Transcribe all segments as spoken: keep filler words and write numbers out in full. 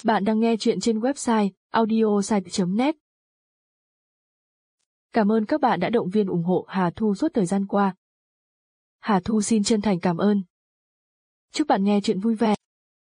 Bạn đang nghe chuyện trên website audiosite chấm net. Cảm ơn các bạn đã động viên ủng hộ Hà Thu suốt thời gian qua. Hà Thu xin chân thành cảm ơn. Chúc bạn nghe chuyện vui vẻ.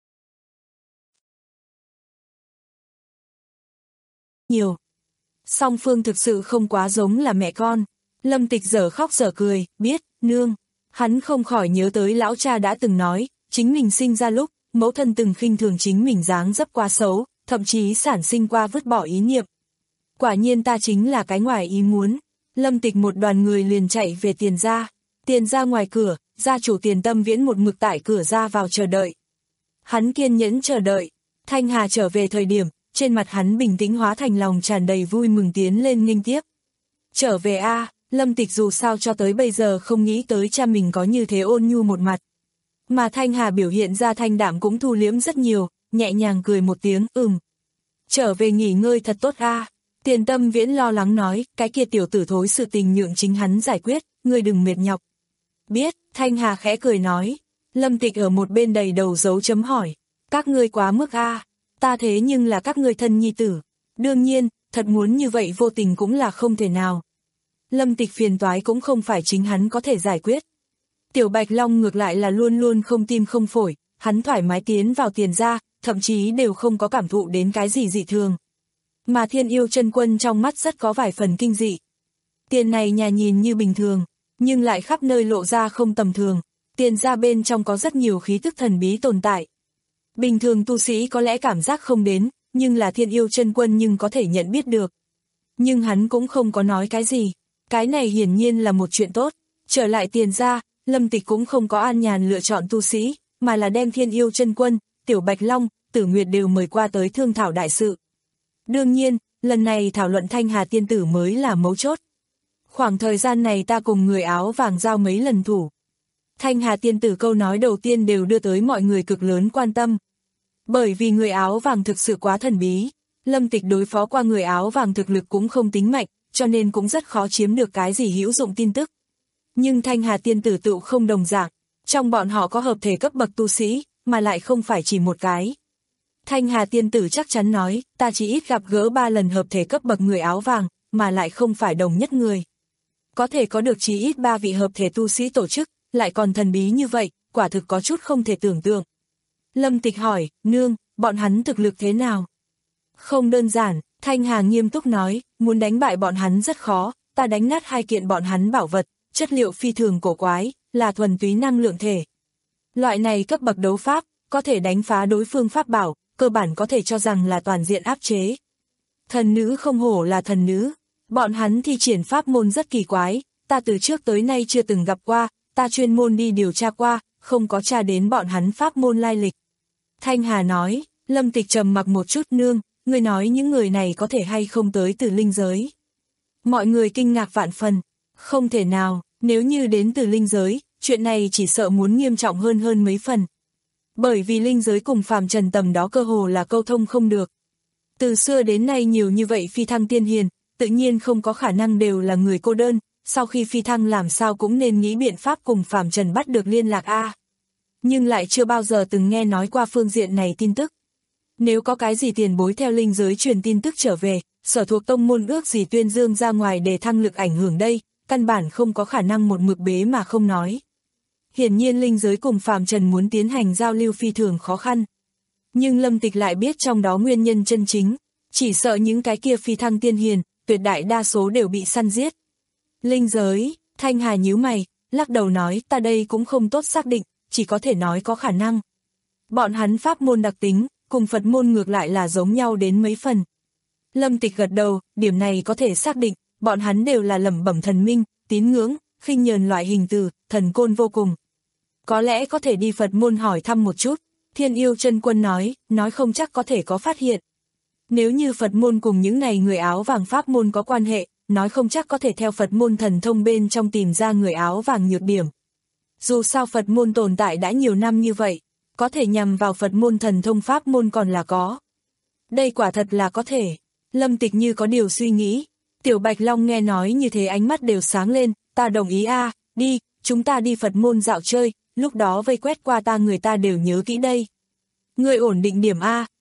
Nhiều. Song phương thực sự không quá giống là mẹ con. Lâm Tịch dở khóc dở cười, biết, nương. Hắn không khỏi nhớ tới lão cha đã từng nói, chính mình sinh ra lúc, mẫu thân từng khinh thường chính mình dáng dấp quá xấu, thậm chí sản sinh qua vứt bỏ ý niệm. Quả nhiên ta chính là cái ngoài ý muốn. Lâm Tịch một đoàn người liền chạy về Tiền gia. Tiền gia ngoài cửa, gia chủ Tiền Tâm Viễn một mực tại cửa ra vào chờ đợi. Hắn kiên nhẫn chờ đợi. Thanh Hà trở về thời điểm, trên mặt hắn bình tĩnh hóa thành lòng tràn đầy vui mừng tiến lên nghênh tiếp. Trở về a, à, Lâm Tịch dù sao cho tới bây giờ không nghĩ tới cha mình có như thế ôn nhu một mặt. Mà Thanh Hà biểu hiện ra thanh đạm cũng thu liễm rất nhiều, nhẹ nhàng cười một tiếng, ừm. Trở về nghỉ ngơi thật tốt a. À. Tiền Tâm Viễn lo lắng nói, cái kia tiểu tử thối sự tình nhượng chính hắn giải quyết, ngươi đừng mệt nhọc. Biết, Thanh Hà khẽ cười nói. Lâm Tịch ở một bên đầy đầu dấu chấm hỏi, các ngươi quá mức a, à. Ta thế nhưng là các ngươi thân nhi tử. Đương nhiên, thật muốn như vậy vô tình cũng là không thể nào. Lâm Tịch phiền toái cũng không phải chính hắn có thể giải quyết. Tiểu Bạch Long ngược lại là luôn luôn không tim không phổi, hắn thoải mái tiến vào Tiền gia, thậm chí đều không có cảm thụ đến cái gì dị thường. Mà Thiên Yêu Chân Quân trong mắt rất có vài phần kinh dị. Tiền này nhà nhìn như bình thường, nhưng lại khắp nơi lộ ra không tầm thường. Tiền gia bên trong có rất nhiều khí tức thần bí tồn tại. Bình thường tu sĩ có lẽ cảm giác không đến, nhưng là Thiên Yêu Chân Quân nhưng có thể nhận biết được. Nhưng hắn cũng không có nói cái gì. Cái này hiển nhiên là một chuyện tốt. Trở lại Tiền gia, Lâm Tịch cũng không có an nhàn lựa chọn tu sĩ, mà là đem Thiên Yêu Chân Quân, Tiểu Bạch Long, Tử Nguyệt đều mời qua tới thương thảo đại sự. Đương nhiên, lần này thảo luận Thanh Hà tiên tử mới là mấu chốt. Khoảng thời gian này ta cùng người áo vàng giao mấy lần thủ. Thanh Hà tiên tử câu nói đầu tiên đều đưa tới mọi người cực lớn quan tâm. Bởi vì người áo vàng thực sự quá thần bí, Lâm Tịch đối phó qua người áo vàng thực lực cũng không tính mạnh, cho nên cũng rất khó chiếm được cái gì hữu dụng tin tức. Nhưng Thanh Hà tiên tử tựu không đồng dạng, trong bọn họ có hợp thể cấp bậc tu sĩ, mà lại không phải chỉ một cái. Thanh Hà tiên tử chắc chắn nói, ta chỉ ít gặp gỡ ba lần hợp thể cấp bậc người áo vàng, mà lại không phải đồng nhất người. Có thể có được chỉ ít ba vị hợp thể tu sĩ tổ chức, lại còn thần bí như vậy, quả thực có chút không thể tưởng tượng. Lâm Tịch hỏi, nương, bọn hắn thực lực thế nào? Không đơn giản, Thanh Hà nghiêm túc nói, muốn đánh bại bọn hắn rất khó, ta đánh nát hai kiện bọn hắn bảo vật, chất liệu phi thường cổ quái, là thuần túy năng lượng thể. Loại này cấp bậc đấu pháp, có thể đánh phá đối phương pháp bảo, cơ bản có thể cho rằng là toàn diện áp chế. Thần nữ không hổ là thần nữ, bọn hắn thi triển pháp môn rất kỳ quái, ta từ trước tới nay chưa từng gặp qua, ta chuyên môn đi điều tra qua, không có tra đến bọn hắn pháp môn lai lịch. Thanh Hà nói, Lâm Tịch trầm mặc một chút, nương, người nói những người này có thể hay không tới từ linh giới. Mọi người kinh ngạc vạn phần, không thể nào, nếu như đến từ linh giới, chuyện này chỉ sợ muốn nghiêm trọng hơn hơn mấy phần. Bởi vì linh giới cùng phàm trần tầm đó cơ hồ là câu thông không được. Từ xưa đến nay nhiều như vậy phi thăng tiên hiền, tự nhiên không có khả năng đều là người cô đơn, sau khi phi thăng làm sao cũng nên nghĩ biện pháp cùng phàm trần bắt được liên lạc a. Nhưng lại chưa bao giờ từng nghe nói qua phương diện này tin tức. Nếu có cái gì tiền bối theo linh giới truyền tin tức trở về, sở thuộc tông môn ước gì tuyên dương ra ngoài để thăng lực ảnh hưởng đây, căn bản không có khả năng một mực bế mà không nói. Hiển nhiên linh giới cùng phàm trần muốn tiến hành giao lưu phi thường khó khăn. Nhưng Lâm Tịch lại biết trong đó nguyên nhân chân chính, chỉ sợ những cái kia phi thăng tiên hiền, tuyệt đại đa số đều bị săn giết. Linh giới, Thanh Hà nhíu mày, lắc đầu nói, ta đây cũng không tốt xác định, chỉ có thể nói có khả năng. Bọn hắn pháp môn đặc tính, cùng Phật môn ngược lại là giống nhau đến mấy phần. Lâm Tịch gật đầu, điểm này có thể xác định, bọn hắn đều là lẩm bẩm thần minh, tín ngưỡng, khinh nhờn loại hình từ, thần côn vô cùng. Có lẽ có thể đi Phật môn hỏi thăm một chút, Thiên Yêu Chân Quân nói, nói không chắc có thể có phát hiện. Nếu như Phật môn cùng những này người áo vàng pháp môn có quan hệ, nói không chắc có thể theo Phật môn thần thông bên trong tìm ra người áo vàng nhược điểm. Dù sao Phật môn tồn tại đã nhiều năm như vậy, có thể nhằm vào Phật môn thần thông pháp môn còn là có. Đây quả thật là có thể. Lâm Tịch như có điều suy nghĩ. Tiểu Bạch Long nghe nói như thế ánh mắt đều sáng lên, ta đồng ý a, à, đi, chúng ta đi Phật môn dạo chơi, lúc đó vây quét qua ta người ta đều nhớ kỹ đây. Người ổn định điểm a,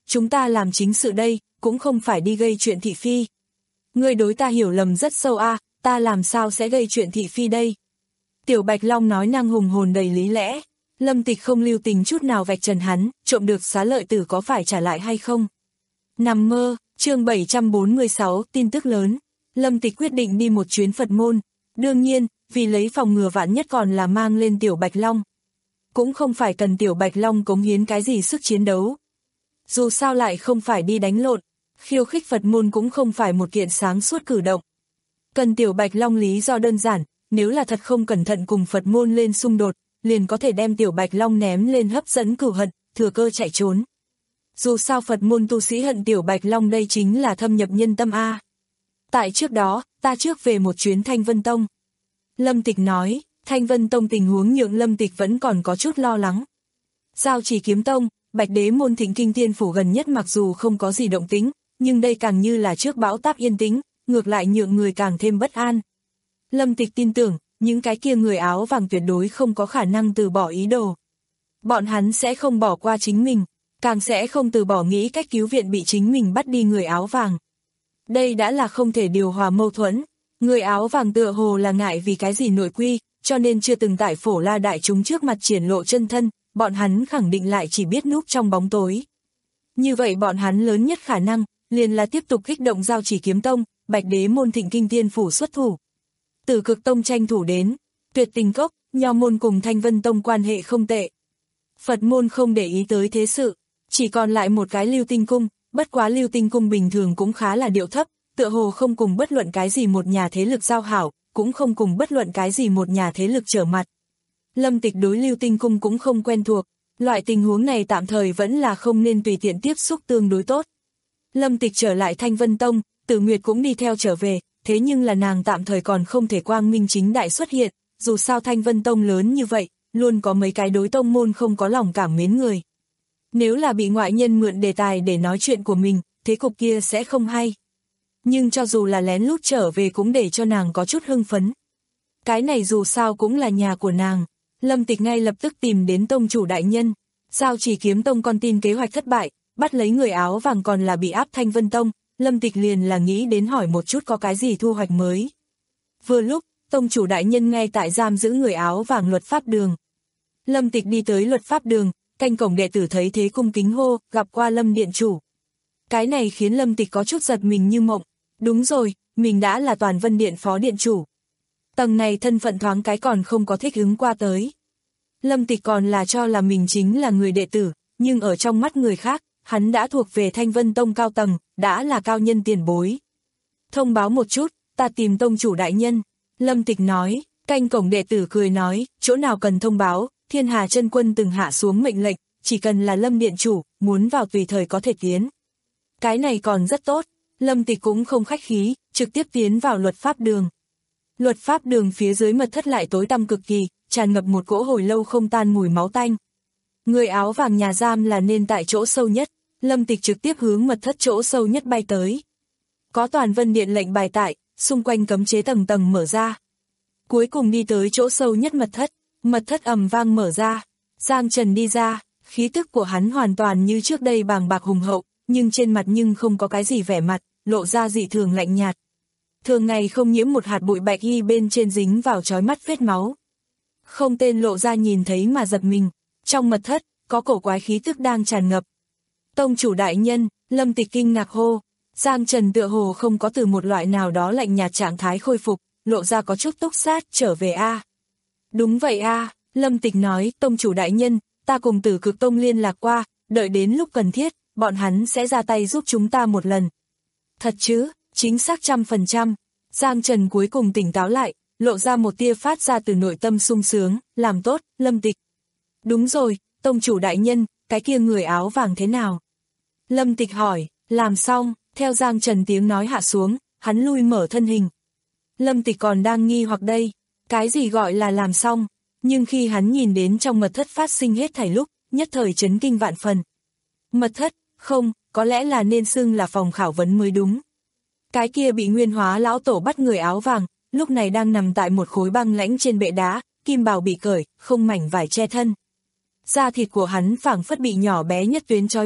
chúng ta làm chính sự đây, cũng không phải đi gây chuyện thị phi. Ngươi đối ta hiểu lầm rất sâu a, à, ta làm sao sẽ gây chuyện thị phi đây? Tiểu Bạch Long nói năng hùng hồn đầy lý lẽ. Lâm Tịch không lưu tình chút nào vạch trần hắn, trộm được xá lợi tử có phải trả lại hay không? Nằm mơ, chương bảy trăm bốn mươi sáu, tin tức lớn. Lâm Tịch quyết định đi một chuyến Phật môn. Đương nhiên, vì lấy phòng ngừa vạn nhất còn là mang lên Tiểu Bạch Long. Cũng không phải cần Tiểu Bạch Long cống hiến cái gì sức chiến đấu. Dù sao lại không phải đi đánh lộn, khiêu khích Phật môn cũng không phải một kiện sáng suốt cử động. Cần Tiểu Bạch Long lý do đơn giản, nếu là thật không cẩn thận cùng Phật môn lên xung đột, liền có thể đem Tiểu Bạch Long ném lên hấp dẫn cửu hận, thừa cơ chạy trốn. Dù sao Phật môn tu sĩ hận Tiểu Bạch Long đây chính là thâm nhập nhân tâm a. Tại trước đó, ta trước về một chuyến Thanh Vân Tông. Lâm Tịch nói, Thanh Vân Tông tình huống nhượng Lâm Tịch vẫn còn có chút lo lắng. Giao Chỉ Kiếm Tông, Bạch Đế môn Thịnh Kinh Thiên phủ gần nhất mặc dù không có gì động tĩnh, nhưng đây càng như là trước bão táp yên tĩnh, ngược lại nhượng người càng thêm bất an. Lâm Tịch tin tưởng, những cái kia người áo vàng tuyệt đối không có khả năng từ bỏ ý đồ. Bọn hắn sẽ không bỏ qua chính mình, càng sẽ không từ bỏ nghĩ cách cứu viện bị chính mình bắt đi người áo vàng. Đây đã là không thể điều hòa mâu thuẫn. Người áo vàng tựa hồ là ngại vì cái gì nội quy, cho nên chưa từng tại Phổ La đại chúng trước mặt triển lộ chân thân, bọn hắn khẳng định lại chỉ biết núp trong bóng tối. Như vậy bọn hắn lớn nhất khả năng, liền là tiếp tục kích động Giao Chỉ Kiếm Tông, Bạch Đế môn Thịnh Kinh Thiên phủ xuất thủ. Tử Cực Tông tranh thủ đến, Tuyệt Tình Cốc, Nho môn cùng Thanh Vân Tông quan hệ không tệ. Phật môn không để ý tới thế sự, chỉ còn lại một cái Lưu Tinh Cung, bất quá Lưu Tinh Cung bình thường cũng khá là điệu thấp, tựa hồ không cùng bất luận cái gì một nhà thế lực giao hảo, cũng không cùng bất luận cái gì một nhà thế lực trở mặt. Lâm Tịch đối Lưu Tinh Cung cũng không quen thuộc, loại tình huống này tạm thời vẫn là không nên tùy tiện tiếp xúc tương đối tốt. Lâm Tịch trở lại Thanh Vân Tông, Tử Nguyệt cũng đi theo trở về, thế nhưng là nàng tạm thời còn không thể quang minh chính đại xuất hiện, dù sao Thanh Vân Tông lớn như vậy, luôn có mấy cái đối tông môn không có lòng cảm mến người. Nếu là bị ngoại nhân mượn đề tài để nói chuyện của mình, thế cục kia sẽ không hay. Nhưng cho dù là lén lút trở về cũng để cho nàng có chút hưng phấn. Cái này dù sao cũng là nhà của nàng. Lâm Tịch ngay lập tức tìm đến tông chủ đại nhân. Giao Chỉ Kiếm Tông con tin kế hoạch thất bại, bắt lấy người áo vàng còn là bị áp Thanh Vân Tông. Lâm Tịch liền là nghĩ đến hỏi một chút có cái gì thu hoạch mới. Vừa lúc, tông chủ đại nhân ngay tại giam giữ người áo vàng luật pháp đường. Lâm Tịch đi tới luật pháp đường, canh cổng đệ tử thấy thế cung kính hô, gặp qua Lâm điện chủ. Cái này khiến Lâm Tịch có chút giật mình như mộng. Đúng rồi, mình đã là Toàn Vân Điện phó điện chủ. Tầng này thân phận thoáng cái còn không có thích ứng qua tới. Lâm Tịch còn là cho là mình chính là người đệ tử, nhưng ở trong mắt người khác, hắn đã thuộc về Thanh Vân Tông cao tầng, đã là cao nhân tiền bối. Thông báo một chút, ta tìm tông chủ đại nhân. Lâm Tịch nói, canh cổng đệ tử cười nói, chỗ nào cần thông báo, Thiên Hà Chân Quân từng hạ xuống mệnh lệnh, chỉ cần là Lâm điện chủ, muốn vào tùy thời có thể tiến. Cái này còn rất tốt. Lâm Tịch cũng không khách khí, trực tiếp tiến vào luật pháp đường. Luật pháp đường phía dưới mật thất lại tối tăm cực kỳ, tràn ngập một cỗ hồi lâu không tan mùi máu tanh. Người áo vàng nhà giam là nên tại chỗ sâu nhất, Lâm Tịch trực tiếp hướng mật thất chỗ sâu nhất bay tới. Có Toàn Vân Điện lệnh bài tại, xung quanh cấm chế tầng tầng mở ra. Cuối cùng đi tới chỗ sâu nhất mật thất, mật thất ầm vang mở ra. Giang Trần đi ra, khí tức của hắn hoàn toàn như trước đây bàng bạc hùng hậu, nhưng trên mặt nhưng không có cái gì vẻ mặt, lộ ra dị thường lạnh nhạt. Thường ngày không nhiễm một hạt bụi bạch y bên trên dính vào chói mắt vết máu. Không tên lộ ra nhìn thấy mà giật mình, trong mật thất, có cổ quái khí tức đang tràn ngập. Tông chủ đại nhân, Lâm Tịch kinh ngạc hô, Giang Trần tựa hồ không có từ một loại nào đó lạnh nhạt trạng thái khôi phục, lộ ra có chút túc sát, trở về a. À. Đúng vậy a, à, Lâm Tịch nói, tông chủ đại nhân, ta cùng Tử Cực Tông liên lạc qua, đợi đến lúc cần thiết, bọn hắn sẽ ra tay giúp chúng ta một lần. Thật chứ, chính xác trăm phần trăm. Giang Trần cuối cùng tỉnh táo lại, lộ ra một tia phát ra từ nội tâm sung sướng, làm tốt, Lâm Tịch. Đúng rồi, tông chủ đại nhân, cái kia người áo vàng thế nào? Lâm Tịch hỏi, làm xong, theo Giang Trần tiếng nói hạ xuống, hắn lui mở thân hình. Lâm Tịch còn đang nghi hoặc đây, cái gì gọi là làm xong, nhưng khi hắn nhìn đến trong mật thất phát sinh hết thảy lúc, nhất thời chấn kinh vạn phần. Mật thất, không, có lẽ là nên xưng là phòng khảo vấn mới đúng. Cái kia bị Nguyên Hóa lão tổ bắt người áo vàng, lúc này đang nằm tại một khối băng lãnh trên bệ đá, kim bào bị cởi, không mảnh vải che thân. Da thịt của hắn phảng phất bị nhỏ bé nhất tuyến trói buộc,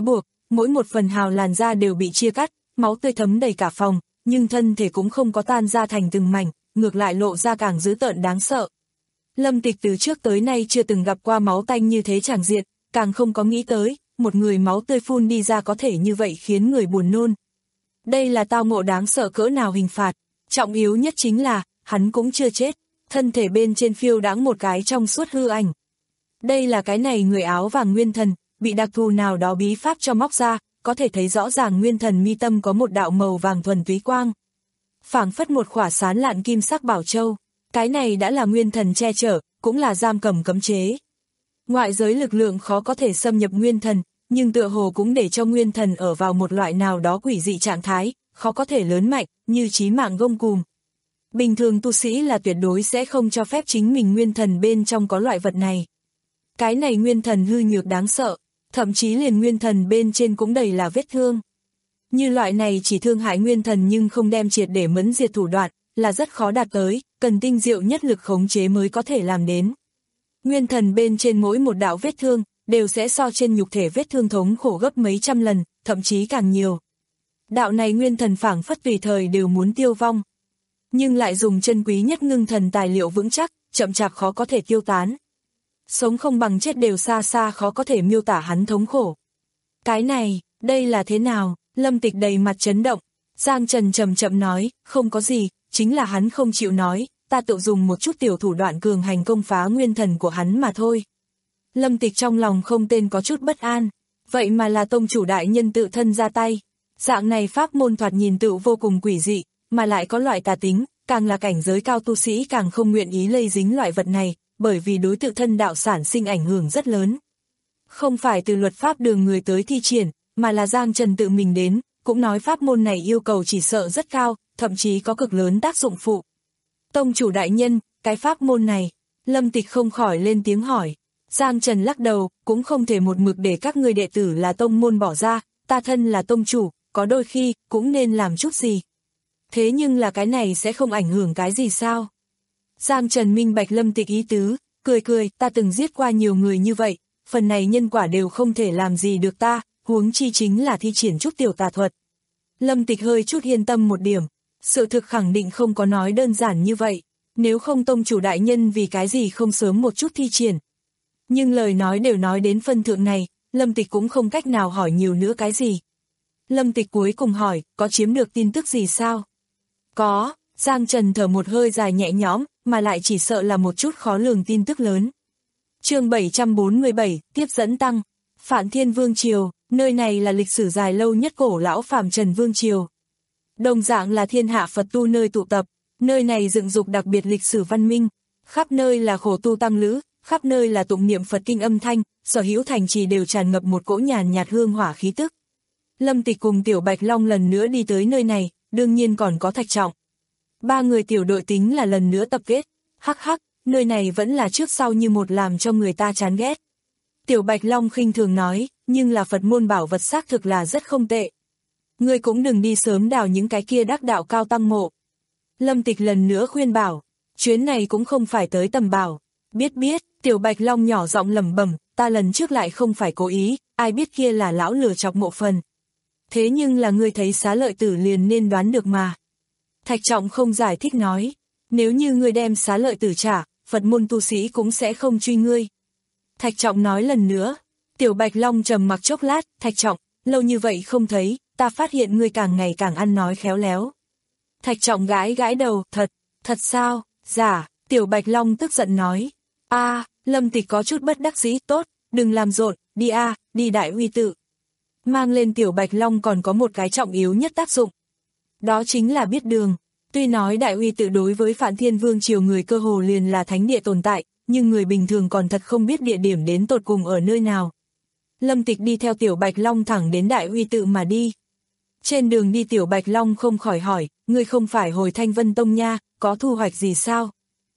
mỗi một phần hào làn da đều bị chia cắt, máu tươi thấm đầy cả phòng, nhưng thân thể cũng không có tan ra thành từng mảnh, ngược lại lộ ra càng dữ tợn đáng sợ. Lâm Tịch từ trước tới nay chưa từng gặp qua máu tanh như thế tràng diện, càng không có nghĩ tới, một người máu tươi phun đi ra có thể như vậy khiến người buồn nôn. Đây là tao ngộ đáng sợ cỡ nào hình phạt, trọng yếu nhất chính là, hắn cũng chưa chết, thân thể bên trên phiêu đãng một cái trong suốt hư ảnh. Đây là cái này người áo vàng nguyên thần, bị đặc thù nào đó bí pháp cho móc ra, có thể thấy rõ ràng nguyên thần mi tâm có một đạo màu vàng thuần túy quang. Phảng phất một khỏa sán lạn kim sắc bảo châu, cái này đã là nguyên thần che chở, cũng là giam cầm cấm chế. Ngoại giới lực lượng khó có thể xâm nhập nguyên thần, nhưng tựa hồ cũng để cho nguyên thần ở vào một loại nào đó quỷ dị trạng thái, khó có thể lớn mạnh, như chí mạng gông cùm. Bình thường tu sĩ là tuyệt đối sẽ không cho phép chính mình nguyên thần bên trong có loại vật này. Cái này nguyên thần hư nhược đáng sợ, thậm chí liền nguyên thần bên trên cũng đầy là vết thương. Như loại này chỉ thương hại nguyên thần nhưng không đem triệt để mẫn diệt thủ đoạn, là rất khó đạt tới, cần tinh diệu nhất lực khống chế mới có thể làm đến. Nguyên thần bên trên mỗi một đạo vết thương, đều sẽ so trên nhục thể vết thương thống khổ gấp mấy trăm lần, thậm chí càng nhiều. Đạo này nguyên thần phảng phất tùy thời đều muốn tiêu vong. Nhưng lại dùng chân quý nhất ngưng thần tài liệu vững chắc, chậm chạp khó có thể tiêu tán. Sống không bằng chết đều xa xa khó có thể miêu tả hắn thống khổ. Cái này, đây là thế nào? Lâm Tịch đầy mặt chấn động. Giang Trần chậm chậm nói, không có gì, chính là hắn không chịu nói, ta tự dùng một chút tiểu thủ đoạn cường hành công phá nguyên thần của hắn mà thôi. Lâm Tịch trong lòng không tên có chút bất an, vậy mà là tông chủ đại nhân tự thân ra tay. Dạng này pháp môn thoạt nhìn tự vô cùng quỷ dị, mà lại có loại tà tính, càng là cảnh giới cao tu sĩ càng không nguyện ý lây dính loại vật này, bởi vì đối tự thân đạo sản sinh ảnh hưởng rất lớn. Không phải từ luật pháp đường người tới thi triển, mà là Giang Trần tự mình đến, cũng nói pháp môn này yêu cầu chỉ sợ rất cao, thậm chí có cực lớn tác dụng phụ. Tông chủ đại nhân, cái pháp môn này, Lâm Tịch không khỏi lên tiếng hỏi. Giang Trần lắc đầu, cũng không thể một mực để các người đệ tử là tông môn bỏ ra, ta thân là tông chủ, có đôi khi, cũng nên làm chút gì. Thế nhưng là cái này sẽ không ảnh hưởng cái gì sao? Giang Trần minh bạch Lâm Tịch ý tứ, cười cười, ta từng giết qua nhiều người như vậy, phần này nhân quả đều không thể làm gì được ta, huống chi chính là thi triển chút tiểu tà thuật. Lâm Tịch hơi chút yên tâm một điểm, sự thực khẳng định không có nói đơn giản như vậy, nếu không tông chủ đại nhân vì cái gì không sớm một chút thi triển. Nhưng lời nói đều nói đến phân thượng này, Lâm Tịch cũng không cách nào hỏi nhiều nữa cái gì. Lâm Tịch cuối cùng hỏi, có chiếm được tin tức gì sao? Có, Giang Trần thở một hơi dài nhẹ nhõm, mà lại chỉ sợ là một chút khó lường tin tức lớn. Chương bảy trăm bốn mươi bảy, tiếp dẫn tăng, Phạn Thiên Vương Triều, nơi này là lịch sử dài lâu nhất cổ lão Phàm Trần Vương Triều. Đồng dạng là thiên hạ Phật tu nơi tụ tập, nơi này dựng dục đặc biệt lịch sử văn minh, khắp nơi là khổ tu tăng lữ, khắp nơi là tụng niệm Phật kinh âm thanh, sở hữu thành trì đều tràn ngập một cỗ nhàn nhạt hương hỏa khí tức. Lâm Tịch cùng Tiểu Bạch Long lần nữa đi tới nơi này, đương nhiên còn có Thạch Trọng. Ba người tiểu đội tính là lần nữa tập kết, hắc hắc, nơi này vẫn là trước sau như một làm cho người ta chán ghét. Tiểu Bạch Long khinh thường nói, nhưng là Phật môn bảo vật xác thực là rất không tệ. Ngươi cũng đừng đi sớm đào những cái kia đắc đạo cao tăng mộ. Lâm Tịch lần nữa khuyên bảo, chuyến này cũng không phải tới tầm bảo. Biết biết, Tiểu Bạch Long nhỏ giọng lẩm bẩm, ta lần trước lại không phải cố ý, ai biết kia là lão lừa chọc mộ phần. Thế nhưng là ngươi thấy Xá Lợi Tử liền nên đoán được mà. Thạch Trọng không giải thích nói, nếu như ngươi đem Xá Lợi Tử trả, Phật môn tu sĩ cũng sẽ không truy ngươi. Thạch Trọng nói lần nữa, Tiểu Bạch Long trầm mặc chốc lát, Thạch Trọng, lâu như vậy không thấy, ta phát hiện ngươi càng ngày càng ăn nói khéo léo. Thạch Trọng gãi gãi đầu, thật, thật sao, giả, Tiểu Bạch Long tức giận nói. A, à, Lâm Tịch có chút bất đắc dĩ, tốt, đừng làm rộn, đi a, à, đi Đại Uy Tự. Mang lên Tiểu Bạch Long còn có một cái trọng yếu nhất tác dụng. Đó chính là biết đường. Tuy nói Đại Uy Tự đối với Phạn Thiên Vương Triều người cơ hồ liền là thánh địa tồn tại, nhưng người bình thường còn thật không biết địa điểm đến tột cùng ở nơi nào. Lâm Tịch đi theo Tiểu Bạch Long thẳng đến Đại Uy Tự mà đi. Trên đường đi Tiểu Bạch Long không khỏi hỏi, ngươi không phải hồi Thanh Vân Tông nha, có thu hoạch gì sao?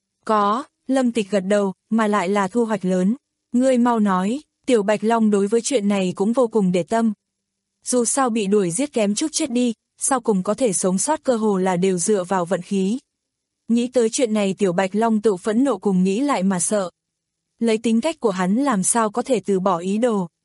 Có, Lâm Tịch gật đầu, mà lại là thu hoạch lớn. Ngươi mau nói, Tiểu Bạch Long đối với chuyện này cũng vô cùng để tâm. Dù sao bị đuổi giết kém chút chết đi, sau cùng có thể sống sót cơ hồ là đều dựa vào vận khí. Nghĩ tới chuyện này Tiểu Bạch Long tự phẫn nộ cùng nghĩ lại mà sợ. Lấy tính cách của hắn làm sao có thể từ bỏ ý đồ.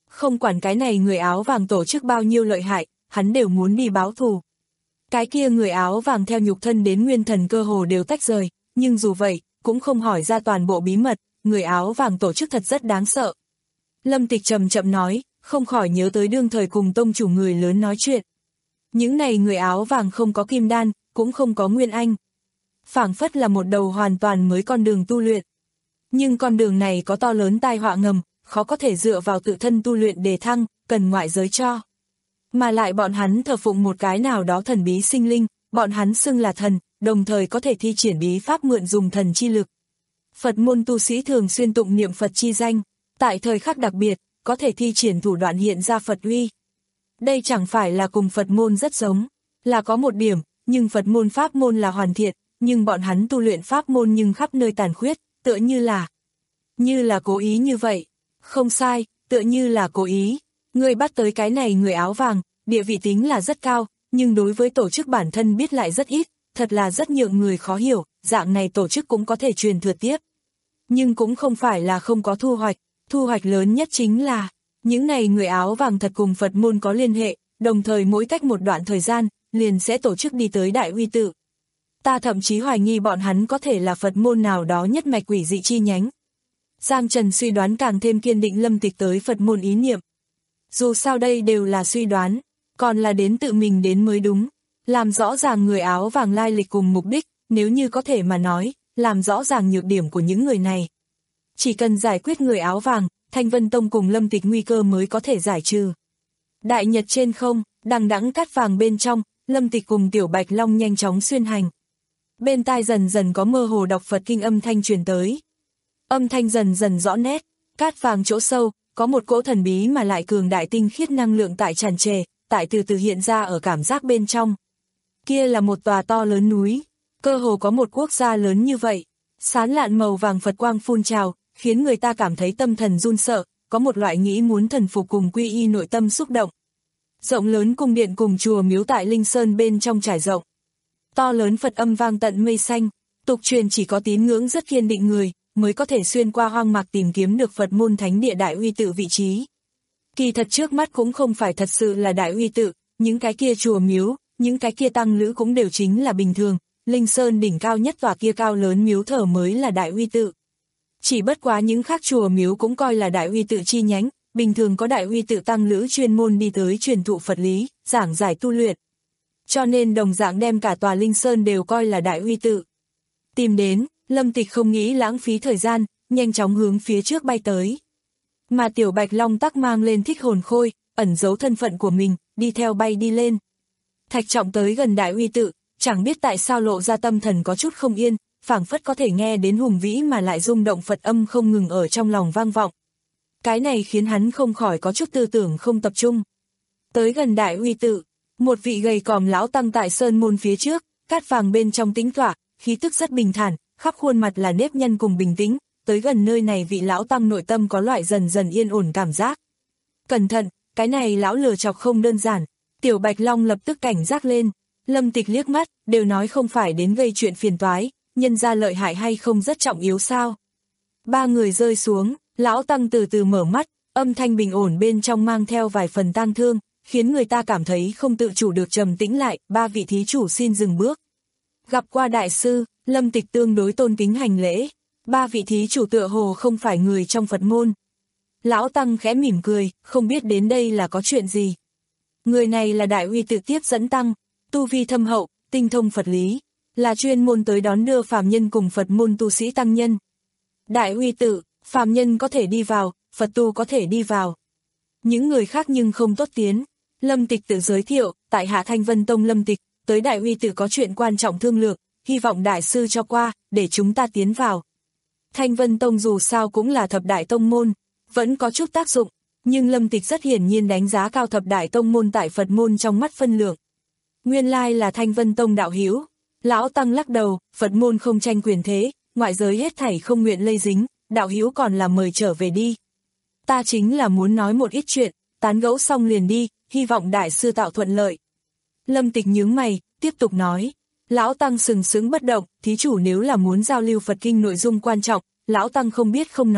Không quản cái này người áo vàng tổ chức bao nhiêu lợi hại, hắn đều muốn đi báo thù. Cái kia người áo vàng theo nhục thân đến nguyên thần cơ hồ đều tách rời, nhưng dù vậy, cũng không hỏi ra toàn bộ bí mật, người áo vàng tổ chức thật rất đáng sợ. Lâm Tịch chậm chậm nói, không khỏi nhớ tới đương thời cùng tông chủ người lớn nói chuyện. Những này người áo vàng không có kim đan, cũng không có nguyên anh. Phảng phất là một đầu hoàn toàn mới con đường tu luyện. Nhưng con đường này có to lớn tai họa ngầm, khó có thể dựa vào tự thân tu luyện đề thăng, cần ngoại giới cho. Mà lại bọn hắn thờ phụng một cái nào đó thần bí sinh linh, bọn hắn xưng là thần, đồng thời có thể thi triển bí pháp mượn dùng thần chi lực. Phật môn tu sĩ thường xuyên tụng niệm Phật chi danh, tại thời khắc đặc biệt, có thể thi triển thủ đoạn hiện ra Phật uy. Đây chẳng phải là cùng Phật môn rất giống, là có một điểm, nhưng Phật môn pháp môn là hoàn thiện, nhưng bọn hắn tu luyện pháp môn nhưng khắp nơi tàn khuyết, tựa như là, như là cố ý như vậy. Không sai, tựa như là cố ý. Người bắt tới cái này người áo vàng, địa vị tính là rất cao, nhưng đối với tổ chức bản thân biết lại rất ít, thật là rất nhượng người khó hiểu, dạng này tổ chức cũng có thể truyền thừa tiếp. Nhưng cũng không phải là không có thu hoạch, thu hoạch lớn nhất chính là, những này người áo vàng thật cùng Phật môn có liên hệ, đồng thời mỗi cách một đoạn thời gian, liền sẽ tổ chức đi tới Đại Uy Tự. Ta thậm chí hoài nghi bọn hắn có thể là Phật môn nào đó nhất mạch quỷ dị chi nhánh. Giang Trần suy đoán càng thêm kiên định Lâm Tịch tới Phật môn ý niệm. Dù sao đây đều là suy đoán, còn là đến tự mình đến mới đúng. Làm rõ ràng người áo vàng lai lịch cùng mục đích, nếu như có thể mà nói, làm rõ ràng nhược điểm của những người này. Chỉ cần giải quyết người áo vàng, Thanh Vân Tông cùng Lâm Tịch nguy cơ mới có thể giải trừ. Đại nhật trên không, đằng đẵng cát vàng bên trong, Lâm Tịch cùng Tiểu Bạch Long nhanh chóng xuyên hành. Bên tai dần dần có mơ hồ đọc Phật kinh âm thanh truyền tới. Âm thanh dần dần rõ nét, cát vàng chỗ sâu, có một cỗ thần bí mà lại cường đại tinh khiết năng lượng tại tràn trề, tại từ từ hiện ra ở cảm giác bên trong. Kia là một tòa to lớn núi, cơ hồ có một quốc gia lớn như vậy. Sán lạn màu vàng Phật quang phun trào, khiến người ta cảm thấy tâm thần run sợ, có một loại nghĩ muốn thần phục cùng quy y nội tâm xúc động. Rộng lớn cung điện cùng chùa miếu tại Linh Sơn bên trong trải rộng. To lớn Phật âm vang tận mây xanh, tục truyền chỉ có tín ngưỡng rất kiên định người, mới có thể xuyên qua hoang mạc tìm kiếm được Phật môn thánh địa Đại Uy Tự vị trí. Kỳ thật trước mắt cũng không phải thật sự là Đại Uy Tự, những cái kia chùa miếu, những cái kia tăng lữ cũng đều chính là bình thường, Linh Sơn đỉnh cao nhất tòa kia cao lớn miếu thờ mới là Đại Uy Tự. Chỉ bất quá những khác chùa miếu cũng coi là Đại Uy Tự chi nhánh, bình thường có Đại Uy Tự tăng lữ chuyên môn đi tới truyền thụ Phật lý, giảng giải tu luyện. Cho nên đồng dạng đem cả tòa Linh Sơn đều coi là Đại Uy Tự. Tìm đến, Lâm Tịch không nghĩ lãng phí thời gian, nhanh chóng hướng phía trước bay tới. Mà Tiểu Bạch Long tắc mang lên thích hồn khôi, ẩn giấu thân phận của mình, đi theo bay đi lên. Thạch Trọng tới gần Đại Uy Tự, chẳng biết tại sao lộ ra tâm thần có chút không yên, phảng phất có thể nghe đến hùng vĩ mà lại rung động Phật âm không ngừng ở trong lòng vang vọng. Cái này khiến hắn không khỏi có chút tư tưởng không tập trung. Tới gần Đại Uy Tự, một vị gầy còm lão tăng tại sơn môn phía trước, cát vàng bên trong tĩnh tỏa, khí tức rất bình thản, khắp khuôn mặt là nếp nhăn cùng bình tĩnh, tới gần nơi này vị lão tăng nội tâm có loại dần dần yên ổn cảm giác. Cẩn thận, cái này lão lừa chọc không đơn giản. Tiểu Bạch Long lập tức cảnh giác lên, Lâm Tịch liếc mắt, đều nói không phải đến gây chuyện phiền toái, nhân ra lợi hại hay không rất trọng yếu sao. Ba người rơi xuống, lão tăng từ từ mở mắt, âm thanh bình ổn bên trong mang theo vài phần tang thương, khiến người ta cảm thấy không tự chủ được trầm tĩnh lại, ba vị thí chủ xin dừng bước. Gặp qua đại sư, Lâm Tịch tương đối tôn kính hành lễ, ba vị thí chủ tựa hồ không phải người trong Phật môn. Lão tăng khẽ mỉm cười, không biết đến đây là có chuyện gì. Người này là Đại Uy Tự tiếp dẫn tăng, tu vi thâm hậu, tinh thông Phật lý, là chuyên môn tới đón đưa phàm nhân cùng Phật môn tu sĩ tăng nhân. Đại Uy Tự, phàm nhân có thể đi vào, Phật tu có thể đi vào. Những người khác nhưng không tốt tiến. Lâm Tịch tự giới thiệu, tại hạ Thanh Vân Tông Lâm Tịch, tới Đại Uy Tự có chuyện quan trọng thương lượng, hy vọng đại sư cho qua, để chúng ta tiến vào. Thanh Vân Tông dù sao cũng là thập đại tông môn, vẫn có chút tác dụng, nhưng Lâm Tịch rất hiển nhiên đánh giá cao thập đại tông môn tại Phật môn trong mắt phân lượng. Nguyên lai là Thanh Vân Tông đạo hữu. Lão tăng lắc đầu, Phật môn không tranh quyền thế, ngoại giới hết thảy không nguyện lây dính, đạo hữu còn là mời trở về đi. Ta chính là muốn nói một ít chuyện, tán gẫu xong liền đi, hy vọng đại sư tạo thuận lợi. Lâm Tịch nhướng mày, tiếp tục nói. Lão tăng sừng sững bất động, thí chủ nếu là muốn giao lưu Phật kinh nội dung quan trọng, lão tăng không biết không nói,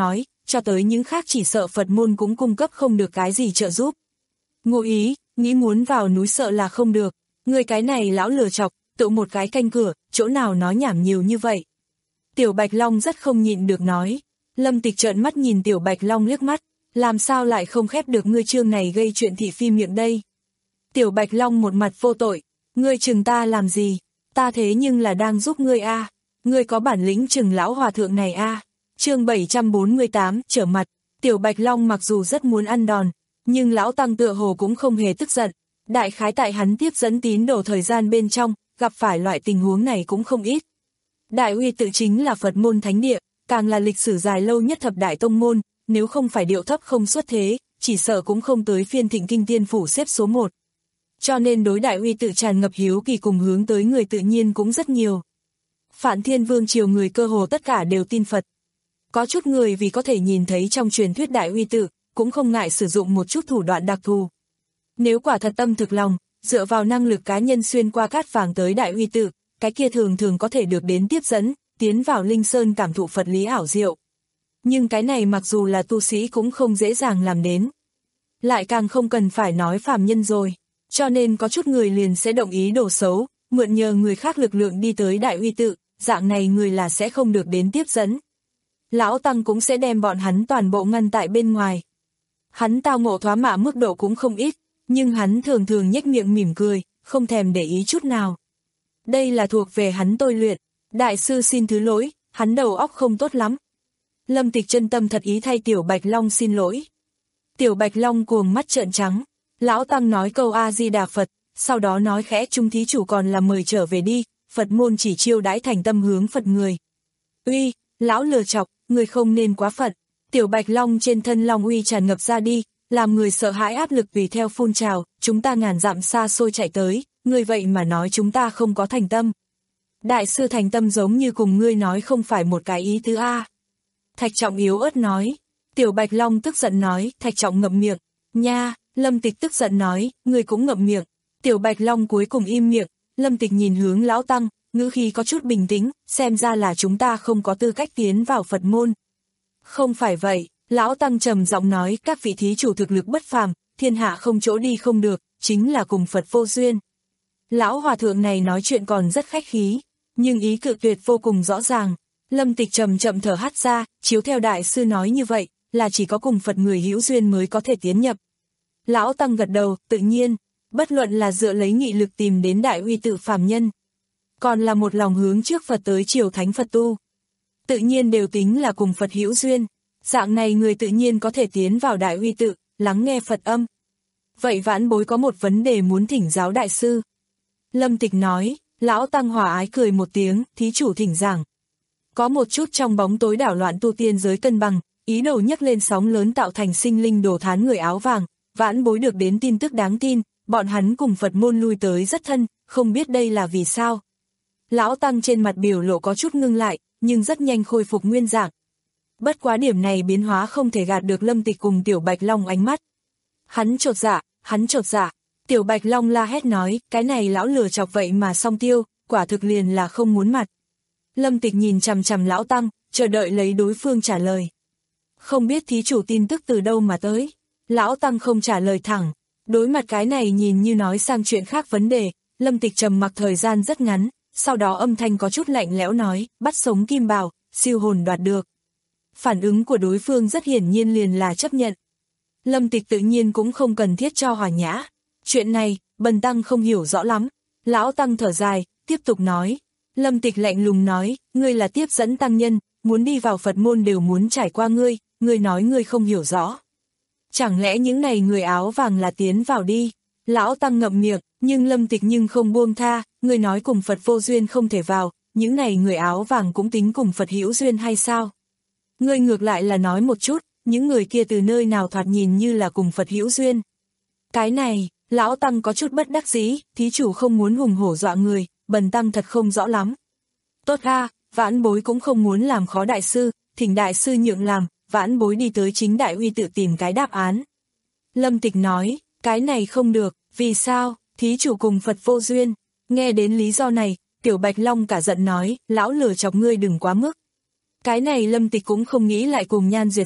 cho tới những khác chỉ sợ Phật môn cũng cung cấp không được cái gì trợ giúp. Ngụ ý, nghĩ muốn vào núi sợ là không được, người cái này lão lừa chọc, tự một cái canh cửa, chỗ nào nói nhảm nhiều như vậy. Tiểu Bạch Long rất không nhịn được nói. Lâm Tịch trợn mắt nhìn Tiểu Bạch Long liếc mắt, làm sao lại không khép được ngươi chương này gây chuyện thị phi miệng đây. Tiểu Bạch Long một mặt vô tội, ngươi chừng ta làm gì, ta thế nhưng là đang giúp ngươi a, à. Ngươi có bản lĩnh chừng lão hòa thượng này a. À. Chương bảy trăm bốn mươi tám, trở mặt. Tiểu Bạch Long mặc dù rất muốn ăn đòn, nhưng lão tăng tựa hồ cũng không hề tức giận, đại khái tại hắn tiếp dẫn tín đồ thời gian bên trong, gặp phải loại tình huống này cũng không ít. Đại Uy tự chính là Phật môn thánh địa, càng là lịch sử dài lâu nhất thập đại tông môn, nếu không phải điệu thấp không xuất thế, chỉ sợ cũng không tới phiên Thịnh Kinh Tiên Phủ xếp số một. Cho nên đối Đại Uy tự tràn ngập hiếu kỳ cùng hướng tới người tự nhiên cũng rất nhiều. Phạn Thiên Vương triều người cơ hồ tất cả đều tin Phật. Có chút người vì có thể nhìn thấy trong truyền thuyết Đại Uy tự, cũng không ngại sử dụng một chút thủ đoạn đặc thù. Nếu quả thật tâm thực lòng, dựa vào năng lực cá nhân xuyên qua cát vàng tới Đại Uy tự, cái kia thường thường có thể được đến tiếp dẫn, tiến vào Linh Sơn cảm thụ Phật lý ảo diệu. Nhưng cái này mặc dù là tu sĩ cũng không dễ dàng làm đến. Lại càng không cần phải nói phàm nhân rồi, cho nên có chút người liền sẽ đồng ý đồ xấu, mượn nhờ người khác lực lượng đi tới Đại Uy tự, dạng này người là sẽ không được đến tiếp dẫn. Lão Tăng cũng sẽ đem bọn hắn toàn bộ ngăn tại bên ngoài. Hắn tao ngộ thoá mạ mức độ cũng không ít, nhưng hắn thường thường nhếch miệng mỉm cười, không thèm để ý chút nào. Đây là thuộc về hắn tôi luyện, đại sư xin thứ lỗi, hắn đầu óc không tốt lắm. Lâm Tịch chân tâm thật ý thay Tiểu Bạch Long xin lỗi. Tiểu Bạch Long cuồng mắt trợn trắng, lão Tăng nói câu A-di-đà Phật, sau đó nói khẽ trung thí chủ còn là mời trở về đi, Phật môn chỉ chiêu đãi thành tâm hướng Phật người. Uy, lão lừa chọc, người không nên quá phận. Tiểu Bạch Long trên thân long uy tràn ngập ra đi, làm người sợ hãi áp lực tùy theo phun trào, chúng ta ngàn dặm xa xôi chạy tới, ngươi vậy mà nói chúng ta không có thành tâm. Đại sư thành tâm giống như cùng ngươi nói không phải một cái ý tứ a. Thạch Trọng yếu ớt nói. Tiểu Bạch Long tức giận nói, Thạch Trọng ngậm miệng. Nha, Lâm Tịch tức giận nói, ngươi cũng ngậm miệng. Tiểu Bạch Long cuối cùng im miệng, Lâm Tịch nhìn hướng lão Tăng, ngữ khí có chút bình tĩnh, xem ra là chúng ta không có tư cách tiến vào Phật môn. Không phải vậy, lão Tăng trầm giọng nói, các vị thí chủ thực lực bất phàm, thiên hạ không chỗ đi không được, chính là cùng Phật vô duyên. Lão hòa thượng này nói chuyện còn rất khách khí, nhưng ý cự tuyệt vô cùng rõ ràng. Lâm Tịch chậm chậm thở hắt ra, chiếu theo đại sư nói như vậy, là chỉ có cùng Phật người hữu duyên mới có thể tiến nhập. Lão Tăng gật đầu, tự nhiên, bất luận là dựa lấy nghị lực tìm đến Đại Uy tự phàm nhân, còn là một lòng hướng trước Phật tới triều thánh Phật tu, tự nhiên đều tính là cùng Phật hữu duyên. Dạng này người tự nhiên có thể tiến vào Đại Uy tự, lắng nghe Phật âm. Vậy vãn bối có một vấn đề muốn thỉnh giáo đại sư. Lâm Tịch nói, lão Tăng hòa ái cười một tiếng, thí chủ thỉnh giảng. Có một chút trong bóng tối đảo loạn tu tiên giới cân bằng, ý đồ nhấc lên sóng lớn tạo thành sinh linh đồ thán người áo vàng, vãn bối được đến tin tức đáng tin, bọn hắn cùng Phật môn lui tới rất thân, không biết đây là vì sao. Lão Tăng trên mặt biểu lộ có chút ngưng lại, nhưng rất nhanh khôi phục nguyên dạng. Bất quá điểm này biến hóa không thể gạt được Lâm Tịch cùng Tiểu Bạch Long ánh mắt. Hắn chột dạ, hắn chột dạ. Tiểu Bạch Long la hét nói, cái này lão lừa chọc vậy mà song tiêu, quả thực liền là không muốn mặt. Lâm Tịch nhìn chằm chằm lão Tăng, chờ đợi lấy đối phương trả lời. Không biết thí chủ tin tức từ đâu mà tới. Lão Tăng không trả lời thẳng. Đối mặt cái này nhìn như nói sang chuyện khác vấn đề, Lâm Tịch trầm mặc thời gian rất ngắn, sau đó âm thanh có chút lạnh lẽo nói, bắt sống Kim Bảo, siêu hồn đoạt được. Phản ứng của đối phương rất hiển nhiên liền là chấp nhận. Lâm Tịch tự nhiên cũng không cần thiết cho hòa nhã. Chuyện này, Bần Tăng không hiểu rõ lắm. Lão Tăng thở dài, tiếp tục nói. Lâm Tịch lạnh lùng nói, ngươi là tiếp dẫn tăng nhân, muốn đi vào Phật môn đều muốn trải qua ngươi, ngươi nói ngươi không hiểu rõ. Chẳng lẽ những này người áo vàng là tiến vào đi? Lão Tăng ngậm miệng, nhưng Lâm Tịch nhưng không buông tha, ngươi nói cùng Phật vô duyên không thể vào, những này người áo vàng cũng tính cùng Phật hữu duyên hay sao? Ngươi ngược lại là nói một chút, những người kia từ nơi nào thoạt nhìn như là cùng Phật hữu duyên. Cái này, Lão Tăng có chút bất đắc dĩ, thí chủ không muốn hùng hổ dọa người, Bần Tăng thật không rõ lắm. Tốt ha, vãn bối cũng không muốn làm khó đại sư, thỉnh đại sư nhượng làm, vãn bối đi tới chính Đại Uy tự tìm cái đáp án. Lâm Tịch nói, cái này không được, vì sao, thí chủ cùng Phật vô duyên. Nghe đến lý do này, Tiểu Bạch Long cả giận nói, lão lừa chọc ngươi đừng quá mức. Cái này Lâm Tịch cũng không nghĩ lại cùng Nhan Duyệt Sắc,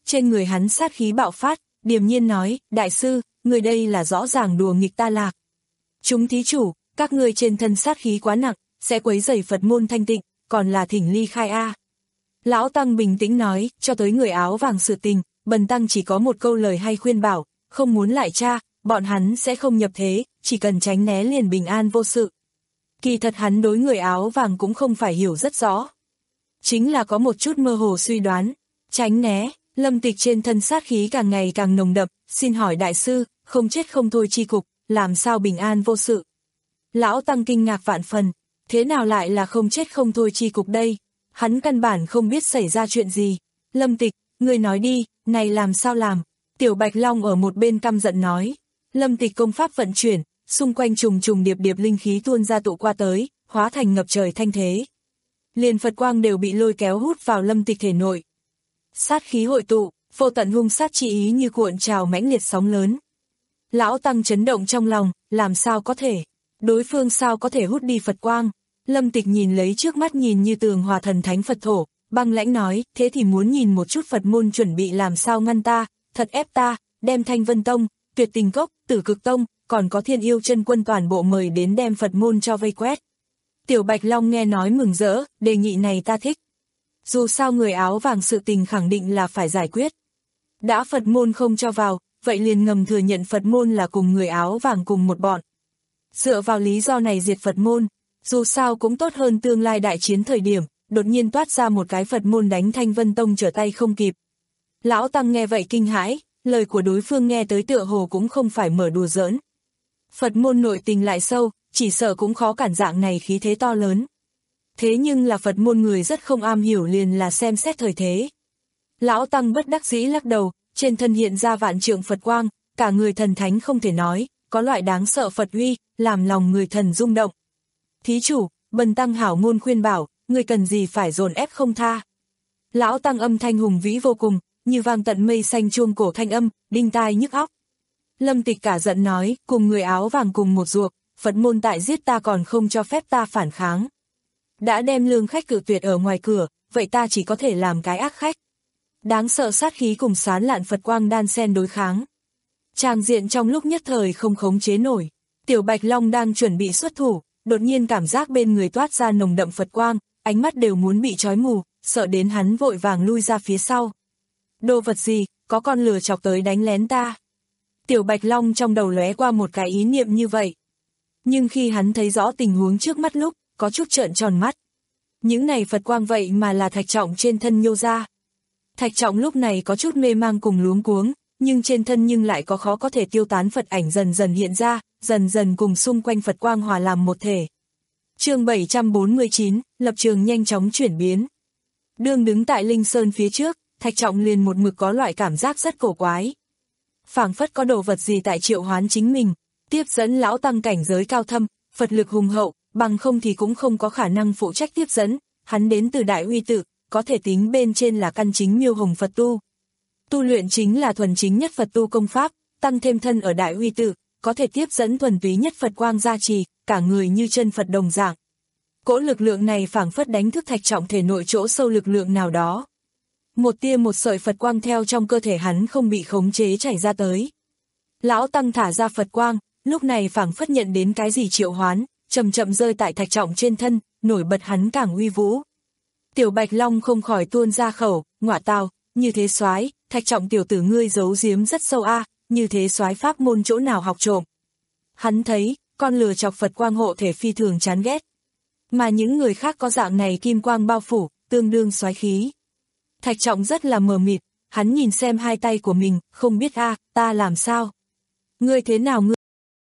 trên người hắn sát khí bạo phát, điềm nhiên nói, đại sư, người đây là rõ ràng đùa nghịch ta lạc. Chúng thí chủ, các ngươi trên thân sát khí quá nặng, sẽ quấy rầy Phật môn thanh tịnh, còn là thỉnh ly khai a. Lão Tăng bình tĩnh nói, cho tới người áo vàng sự tình, bần Tăng chỉ có một câu lời hay khuyên bảo, không muốn lại tra, bọn hắn sẽ không nhập thế, chỉ cần tránh né liền bình an vô sự. Kỳ thật hắn đối người áo vàng cũng không phải hiểu rất rõ. Chính là có một chút mơ hồ suy đoán, tránh né, Lâm Tịch trên thân sát khí càng ngày càng nồng đậm, xin hỏi đại sư, không chết không thôi chi cục, làm sao bình an vô sự. Lão Tăng kinh ngạc vạn phần, thế nào lại là không chết không thôi chi cục đây, hắn căn bản không biết xảy ra chuyện gì. Lâm Tịch, ngươi nói đi, này làm sao làm, Tiểu Bạch Long ở một bên căm giận nói. Lâm Tịch công pháp vận chuyển, xung quanh trùng trùng điệp điệp linh khí tuôn ra tụ qua tới, hóa thành ngập trời thanh thế. Liền Phật quang đều bị lôi kéo hút vào Lâm Tịch thể nội. Sát khí hội tụ, vô tận hung sát chi ý như cuộn trào mãnh liệt sóng lớn. Lão Tăng chấn động trong lòng, làm sao có thể, đối phương sao có thể hút đi Phật quang. Lâm Tịch nhìn lấy trước mắt nhìn như tường hòa thần thánh Phật thổ, băng lãnh nói, thế thì muốn nhìn một chút Phật môn chuẩn bị làm sao ngăn ta, thật ép ta, đem Thanh Vân Tông, Tuyệt Tình Cốc, Tử Cực Tông, còn có Thiên Yêu Chân Quân toàn bộ mời đến đem Phật môn cho vây quét. Tiểu Bạch Long nghe nói mừng rỡ, đề nghị này ta thích. Dù sao người áo vàng sự tình khẳng định là phải giải quyết. Đã Phật môn không cho vào, vậy liền ngầm thừa nhận Phật môn là cùng người áo vàng cùng một bọn. Dựa vào lý do này diệt Phật môn, dù sao cũng tốt hơn tương lai đại chiến thời điểm, đột nhiên toát ra một cái Phật môn đánh Thanh Vân Tông trở tay không kịp. Lão Tăng nghe vậy kinh hãi, lời của đối phương nghe tới tựa hồ cũng không phải mở đùa giỡn. Phật môn nội tình lại sâu, chỉ sợ cũng khó cản dạng này khí thế to lớn. Thế nhưng là Phật môn người rất không am hiểu liền là xem xét thời thế. Lão Tăng bất đắc dĩ lắc đầu, trên thân hiện ra vạn trượng Phật quang, cả người thần thánh không thể nói, có loại đáng sợ Phật uy, làm lòng người thần rung động. Thí chủ, bần Tăng hảo ngôn khuyên bảo, người cần gì phải dồn ép không tha. Lão Tăng âm thanh hùng vĩ vô cùng, như vang tận mây xanh chuông cổ thanh âm, đinh tai nhức óc. Lâm Tịch cả giận nói, cùng người áo vàng cùng một ruột, Phật môn tại giết ta còn không cho phép ta phản kháng. Đã đem lương khách cự tuyệt ở ngoài cửa, vậy ta chỉ có thể làm cái ác khách. Đáng sợ sát khí cùng sán lạn Phật quang đan xen đối kháng. Tràng diện trong lúc nhất thời không khống chế nổi. Tiểu Bạch Long đang chuẩn bị xuất thủ, đột nhiên cảm giác bên người toát ra nồng đậm Phật quang, ánh mắt đều muốn bị trói mù, sợ đến hắn vội vàng lui ra phía sau. Đồ vật gì, có con lừa chọc tới đánh lén ta. Tiểu Bạch Long trong đầu lóe qua một cái ý niệm như vậy. Nhưng khi hắn thấy rõ tình huống trước mắt lúc, có chút trợn tròn mắt. Những này Phật quang vậy mà là Thạch Trọng trên thân nhô ra. Thạch Trọng lúc này có chút mê mang cùng luống cuống, nhưng trên thân nhưng lại có khó có thể tiêu tán Phật ảnh dần dần hiện ra, dần dần cùng xung quanh Phật quang hòa làm một thể. Chương bảy trăm bốn mươi chín, lập trường nhanh chóng chuyển biến. Đương đứng tại Linh Sơn phía trước, Thạch Trọng liền một mực có loại cảm giác rất cổ quái. Phảng phất có đồ vật gì tại triệu hoán chính mình, tiếp dẫn lão tăng cảnh giới cao thâm, Phật lực hùng hậu, bằng không thì cũng không có khả năng phụ trách tiếp dẫn, hắn đến từ Đại Uy Tự, có thể tính bên trên là căn chính Miêu Hồng Phật tu. Tu luyện chính là thuần chính nhất Phật tu công pháp, tăng thêm thân ở Đại Uy Tự, có thể tiếp dẫn thuần túy nhất Phật quang gia trì, cả người như chân Phật đồng dạng. Cỗ lực lượng này phảng phất đánh thức Thạch Trọng thể nội chỗ sâu lực lượng nào đó. Một tia một sợi Phật quang theo trong cơ thể hắn không bị khống chế chảy ra tới. Lão Tăng thả ra Phật quang, lúc này phảng phất nhận đến cái gì triệu hoán, chậm chậm rơi tại Thạch Trọng trên thân, nổi bật hắn càng uy vũ. Tiểu Bạch Long không khỏi tuôn ra khẩu, ngọa tào, như thế soái, Thạch Trọng tiểu tử ngươi giấu giếm rất sâu a, à, như thế soái pháp môn chỗ nào học trộm. Hắn thấy, con lừa chọc Phật quang hộ thể phi thường chán ghét. Mà những người khác có dạng này kim quang bao phủ, tương đương soái khí. Thạch Trọng rất là mờ mịt, hắn nhìn xem hai tay của mình, không biết a, à, ta làm sao? Ngươi thế nào ngươi?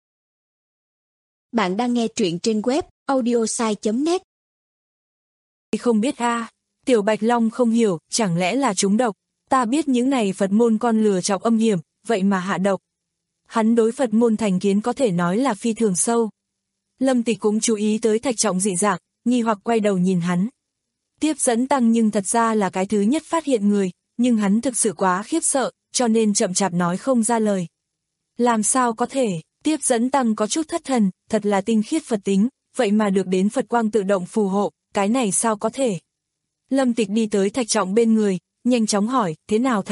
Bạn đang nghe truyện trên web audiosai chấm net. Không biết a, à. Tiểu Bạch Long không hiểu, chẳng lẽ là trúng độc? Ta biết những này Phật môn con lừa chọc âm hiểm, vậy mà hạ độc. Hắn đối Phật môn thành kiến có thể nói là phi thường sâu. Lâm Tịch cũng chú ý tới Thạch Trọng dị dạng, nghi hoặc quay đầu nhìn hắn. Tiếp dẫn tăng nhưng thật ra là cái thứ nhất phát hiện người, nhưng hắn thực sự quá khiếp sợ, cho nên chậm chạp nói không ra lời. Làm sao có thể, tiếp dẫn tăng có chút thất thần, thật là tinh khiết Phật tính, vậy mà được đến Phật quang tự động phù hộ, cái này sao có thể. Lâm Tịch đi tới Thạch Trọng bên người, nhanh chóng hỏi, thế nào Thạch Trọng,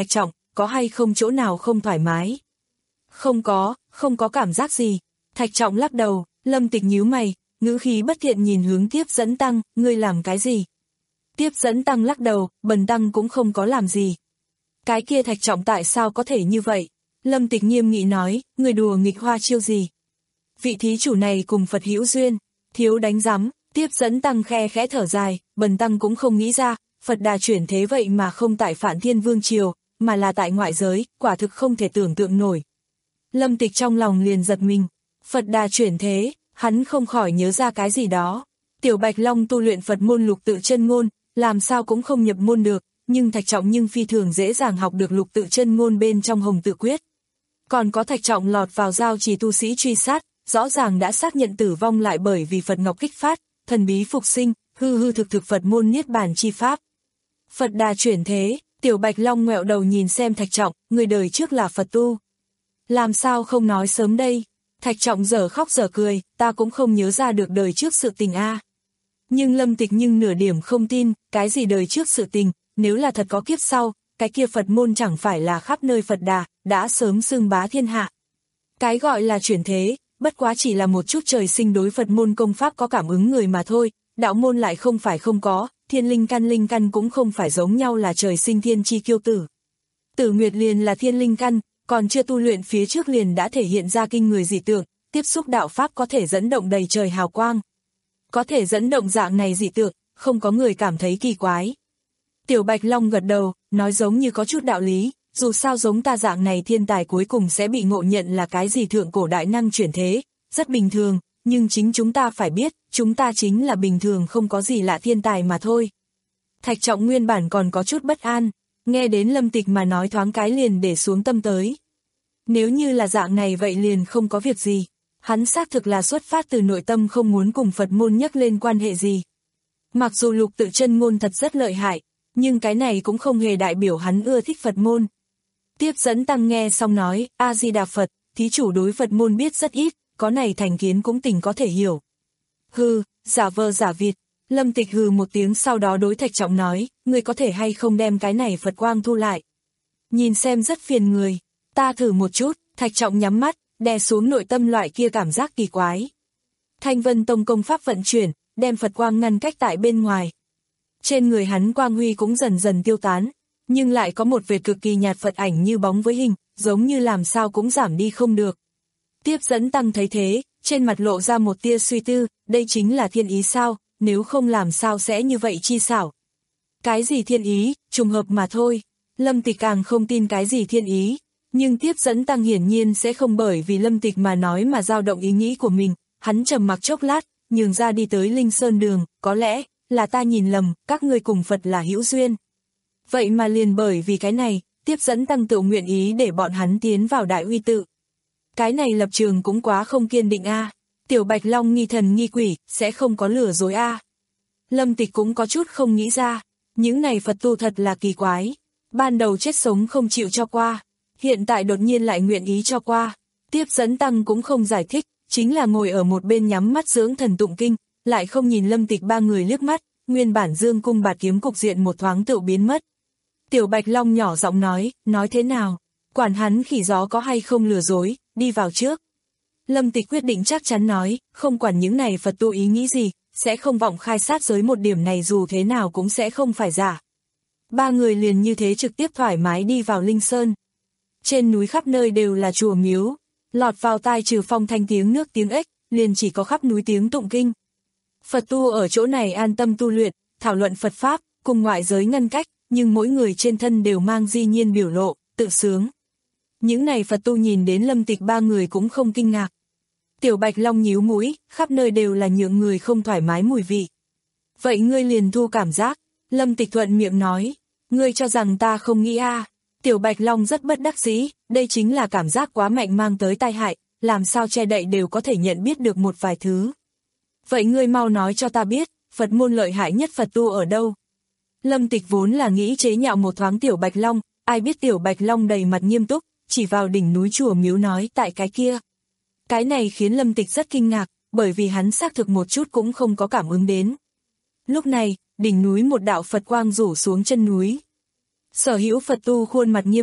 có hay không chỗ nào không thoải mái? Không có, không có cảm giác gì. Thạch Trọng lắc đầu, Lâm Tịch nhíu mày, ngữ khí bất thiện nhìn hướng Tiếp Dẫn Tăng, ngươi làm cái gì? Tiếp Dẫn Tăng lắc đầu, Bần Tăng cũng không có làm gì. Cái kia Thạch Trọng tại sao có thể như vậy? Lâm Tịch nghiêm nghị nói, người đùa nghịch hoa chiêu gì? Vị thí chủ này cùng Phật hữu duyên, thiếu đánh rắm. Tiếp Dẫn Tăng khe khẽ thở dài, Bần Tăng cũng không nghĩ ra, Phật Đà chuyển thế vậy mà không tại Phạn Thiên Vương Triều, mà là tại ngoại giới, quả thực không thể tưởng tượng nổi. Lâm Tịch trong lòng liền giật mình, Phật Đà chuyển thế, hắn không khỏi nhớ ra cái gì đó. Tiểu Bạch Long tu luyện Phật môn lục tự chân ngôn, làm sao cũng không nhập môn được, nhưng Thạch Trọng nhưng phi thường dễ dàng học được lục tự chân ngôn bên trong Hồng Tự Quyết. Còn có Thạch Trọng lọt vào giao trì tu sĩ truy sát, rõ ràng đã xác nhận tử vong lại bởi vì Phật Ngọc kích phát, thần bí phục sinh, hư hư thực thực Phật môn niết bàn chi pháp. Phật Đà chuyển thế, Tiểu Bạch Long ngoẹo đầu nhìn xem Thạch Trọng, người đời trước là Phật tu. Làm sao không nói sớm đây? Thạch Trọng dở khóc dở cười, ta cũng không nhớ ra được đời trước sự tình a. À. Nhưng Lâm Tịch nhưng nửa điểm không tin, cái gì đời trước sự tình, nếu là thật có kiếp sau, cái kia Phật môn chẳng phải là khắp nơi Phật Đà, đã sớm xưng bá thiên hạ. Cái gọi là chuyển thế, bất quá chỉ là một chút trời sinh đối Phật môn công pháp có cảm ứng người mà thôi, đạo môn lại không phải không có, thiên linh căn linh căn cũng không phải giống nhau là trời sinh thiên chi kiêu tử. Tử Nguyệt liền là thiên linh căn, còn chưa tu luyện phía trước liền đã thể hiện ra kinh người dị tượng, tiếp xúc đạo pháp có thể dẫn động đầy trời hào quang. Có thể dẫn động dạng này dị tượng, không có người cảm thấy kỳ quái. Tiểu Bạch Long gật đầu, nói giống như có chút đạo lý, dù sao giống ta dạng này thiên tài cuối cùng sẽ bị ngộ nhận là cái gì thượng cổ đại năng chuyển thế, rất bình thường, nhưng chính chúng ta phải biết, chúng ta chính là bình thường không có gì lạ thiên tài mà thôi. Thạch Trọng nguyên bản còn có chút bất an, nghe đến Lâm Tịch mà nói thoáng cái liền để xuống tâm tới. Nếu như là dạng này vậy liền không có việc gì, hắn xác thực là xuất phát từ nội tâm không muốn cùng Phật môn nhắc lên quan hệ gì. Mặc dù lục tự chân ngôn thật rất lợi hại, nhưng cái này cũng không hề đại biểu hắn ưa thích Phật môn. Tiếp Dẫn Tăng nghe xong nói, A-di-đà Phật, thí chủ đối Phật môn biết rất ít, có này thành kiến cũng tỉnh có thể hiểu. Hừ, giả vờ giả vịt. Lâm Tịch hừ một tiếng sau đó đối Thạch Trọng nói, người có thể hay không đem cái này Phật quang thu lại. Nhìn xem rất phiền người, ta thử một chút. Thạch Trọng nhắm mắt, đè xuống nội tâm loại kia cảm giác kỳ quái. Thanh Vân Tông công pháp vận chuyển, đem Phật quang ngăn cách tại bên ngoài. Trên người hắn quang huy cũng dần dần tiêu tán, nhưng lại có một vệt cực kỳ nhạt Phật ảnh như bóng với hình, giống như làm sao cũng giảm đi không được. Tiếp Dẫn Tăng thấy thế, trên mặt lộ ra một tia suy tư, đây chính là thiên ý sao, nếu không làm sao sẽ như vậy chi xảo. Cái gì thiên ý, trùng hợp mà thôi. Lâm Tịch càng không tin cái gì thiên ý, nhưng Tiếp Dẫn Tăng hiển nhiên sẽ không bởi vì Lâm Tịch mà nói mà dao động ý nghĩ của mình, hắn trầm mặc chốc lát, nhường ra đi tới Linh Sơn đường, có lẽ là ta nhìn lầm, các ngươi cùng Phật là hữu duyên. Vậy mà liền bởi vì cái này, Tiếp Dẫn Tăng tự nguyện ý để bọn hắn tiến vào Đại Uy tự. Cái này lập trường cũng quá không kiên định a. À. Tiểu Bạch Long nghi thần nghi quỷ, sẽ không có lừa dối a. À. Lâm Tịch cũng có chút không nghĩ ra, những này Phật tu thật là kỳ quái. Ban đầu chết sống không chịu cho qua, hiện tại đột nhiên lại nguyện ý cho qua. Tiếp Dẫn Tăng cũng không giải thích, chính là ngồi ở một bên nhắm mắt dưỡng thần tụng kinh, lại không nhìn Lâm Tịch ba người liếc mắt, nguyên bản dương cung bạt kiếm cục diện một thoáng tự biến mất. Tiểu Bạch Long nhỏ giọng nói, nói thế nào, quản hắn khỉ gió có hay không lừa dối, đi vào trước. Lâm Tịch quyết định chắc chắn nói, không quản những này Phật tu ý nghĩ gì, sẽ không vọng khai sát giới một điểm này dù thế nào cũng sẽ không phải giả. Ba người liền như thế trực tiếp thoải mái đi vào Linh Sơn. Trên núi khắp nơi đều là chùa miếu, lọt vào tai trừ phong thanh tiếng nước tiếng ếch, liền chỉ có khắp núi tiếng tụng kinh. Phật tu ở chỗ này an tâm tu luyện, thảo luận Phật Pháp, cùng ngoại giới ngăn cách, nhưng mỗi người trên thân đều mang di nhiên biểu lộ, tự sướng. Những này Phật tu nhìn đến Lâm Tịch ba người cũng không kinh ngạc. Tiểu Bạch Long nhíu mũi, khắp nơi đều là những người không thoải mái mùi vị. Vậy ngươi liền thu cảm giác, Lâm Tịch thuận miệng nói, ngươi cho rằng ta không nghĩ a? À. Tiểu Bạch Long rất bất đắc dĩ, đây chính là cảm giác quá mạnh mang tới tai hại, làm sao che đậy đều có thể nhận biết được một vài thứ. Vậy ngươi mau nói cho ta biết, Phật môn lợi hại nhất Phật tu ở đâu? Lâm Tịch vốn là nghĩ chế nhạo một thoáng Tiểu Bạch Long, ai biết Tiểu Bạch Long đầy mặt nghiêm túc, chỉ vào đỉnh núi chùa miếu nói tại cái kia. Cái này khiến Lâm Tịch rất kinh ngạc, bởi vì hắn xác thực một chút cũng không có cảm ứng đến. Lúc này, đỉnh núi một đạo Phật quang rủ xuống chân núi. Sở hữu Phật tu khuôn mặt nghiêm túc,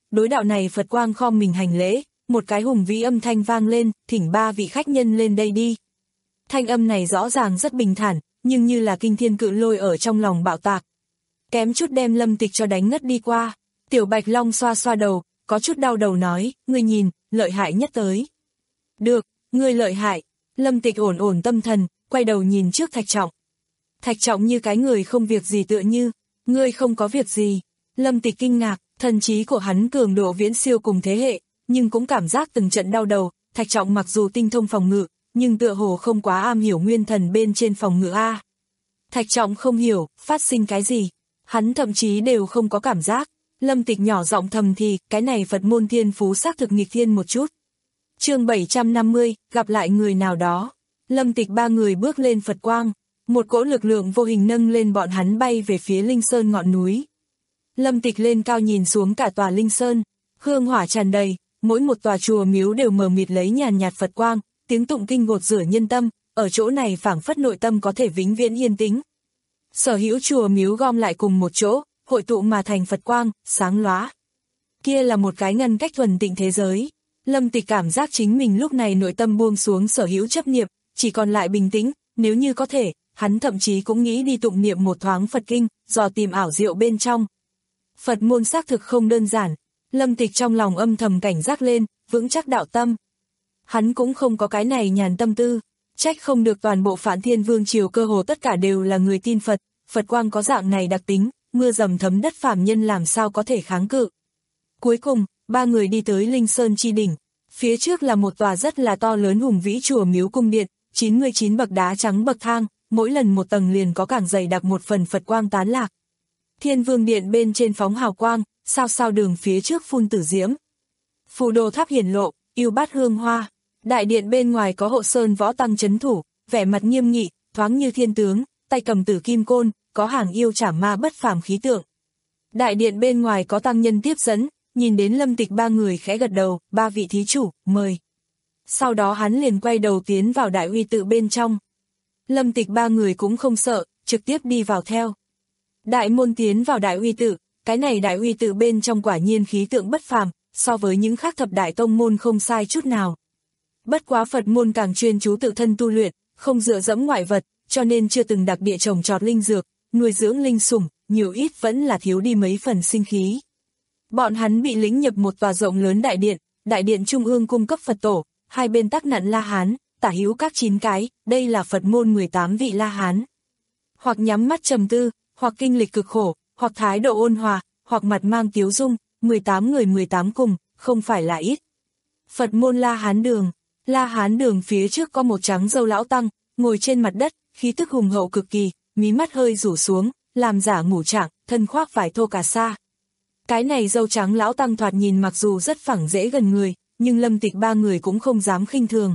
đối đạo này Phật quang khom mình hành lễ, một cái hùng vĩ âm thanh vang lên, thỉnh ba vị khách nhân lên đây đi. Thanh âm này rõ ràng rất bình thản, nhưng như là kinh thiên cự lôi ở trong lòng bạo tạc. Kém chút đem Lâm Tịch cho đánh ngất đi qua. Tiểu Bạch Long xoa xoa đầu, có chút đau đầu nói, ngươi nhìn, lợi hại nhất tới. Được, ngươi lợi hại. Lâm Tịch ổn ổn tâm thần, quay đầu nhìn trước Thạch Trọng. Thạch Trọng như cái người không việc gì tựa như, ngươi không có việc gì. Lâm Tịch kinh ngạc, thần trí của hắn cường độ viễn siêu cùng thế hệ, nhưng cũng cảm giác từng trận đau đầu. Thạch Trọng mặc dù tinh thông phòng ngự, nhưng tựa hồ không quá am hiểu nguyên thần bên trên phòng ngự A. Thạch Trọng không hiểu, phát sinh cái gì. Hắn thậm chí đều không có cảm giác. Lâm Tịch nhỏ giọng thầm thì, cái này Phật môn thiên phú xác thực nghịch thiên một chút. Chương bảy trăm năm mươi, gặp lại người nào đó. Lâm Tịch ba người bước lên Phật quang, một cỗ lực lượng vô hình nâng lên bọn hắn bay về phía Linh Sơn ngọn núi. Lâm Tịch lên cao nhìn xuống cả tòa Linh Sơn, hương hỏa tràn đầy, mỗi một tòa chùa miếu đều mờ mịt lấy nhàn nhạt Phật quang, tiếng tụng kinh gột rửa nhân tâm, ở chỗ này phảng phất nội tâm có thể vĩnh viễn yên tĩnh. Sở hữu chùa miếu gom lại cùng một chỗ, hội tụ mà thành Phật quang, sáng lóa. Kia là một cái ngăn cách thuần tịnh thế giới. Lâm Tịch cảm giác chính mình lúc này nội tâm buông xuống sở hữu chấp niệm, chỉ còn lại bình tĩnh, nếu như có thể, hắn thậm chí cũng nghĩ đi tụng niệm một thoáng Phật kinh, dò tìm ảo diệu bên trong. Phật môn xác thực không đơn giản, Lâm Tịch trong lòng âm thầm cảnh giác lên, vững chắc đạo tâm. Hắn cũng không có cái này nhàn tâm tư, trách không được toàn bộ Phản Thiên Vương triều cơ hồ tất cả đều là người tin Phật, Phật quang có dạng này đặc tính, mưa dầm thấm đất phàm nhân làm sao có thể kháng cự. Cuối cùng, ba người đi tới Linh Sơn chi đỉnh, phía trước là một tòa rất là to lớn hùng vĩ chùa miếu cung điện, chín mươi chín bậc đá trắng bậc thang, mỗi lần một tầng liền có càng dày đặc một phần Phật quang tán lạc. Thiên Vương điện bên trên phóng hào quang, sao sao đường phía trước phun tử diễm. Phù đồ tháp hiển lộ, yêu bát hương hoa. Đại điện bên ngoài có hộ sơn võ tăng chấn thủ, vẻ mặt nghiêm nghị, thoáng như thiên tướng, tay cầm tử kim côn, có hàng yêu trảm ma bất phàm khí tượng. Đại điện bên ngoài có tăng nhân tiếp dẫn, nhìn đến Lâm Tịch ba người khẽ gật đầu, ba vị thí chủ, mời. Sau đó hắn liền quay đầu tiến vào đại uy tự bên trong. Lâm Tịch ba người cũng không sợ, trực tiếp đi vào theo. Đại môn tiến vào đại uy tự, cái này đại uy tự bên trong quả nhiên khí tượng bất phàm, so với những khác thập đại tông môn không sai chút nào. Bất quá Phật môn càng chuyên chú tự thân tu luyện, không dựa dẫm ngoại vật, cho nên chưa từng đặc địa trồng trọt linh dược, nuôi dưỡng linh sủng, nhiều ít vẫn là thiếu đi mấy phần sinh khí. Bọn hắn bị lĩnh nhập một tòa rộng lớn đại điện, đại điện trung ương cung cấp Phật tổ, hai bên tắc nặn La Hán, tả hữu các chín cái, đây là Phật môn mười tám vị La Hán. Hoặc nhắm mắt trầm tư, hoặc kinh lịch cực khổ, hoặc thái độ ôn hòa, hoặc mặt mang tiếu dung, mười tám người mười tám cùng, không phải là ít. Phật môn La Hán đường, La Hán đường phía trước có một trắng râu lão tăng, ngồi trên mặt đất, khí tức hùng hậu cực kỳ, mí mắt hơi rủ xuống, làm giả ngủ trạng, thân khoác vải thô cà sa. Cái này râu trắng lão tăng thoạt nhìn mặc dù rất phẳng dễ gần người, nhưng Lâm Tịch ba người cũng không dám khinh thường.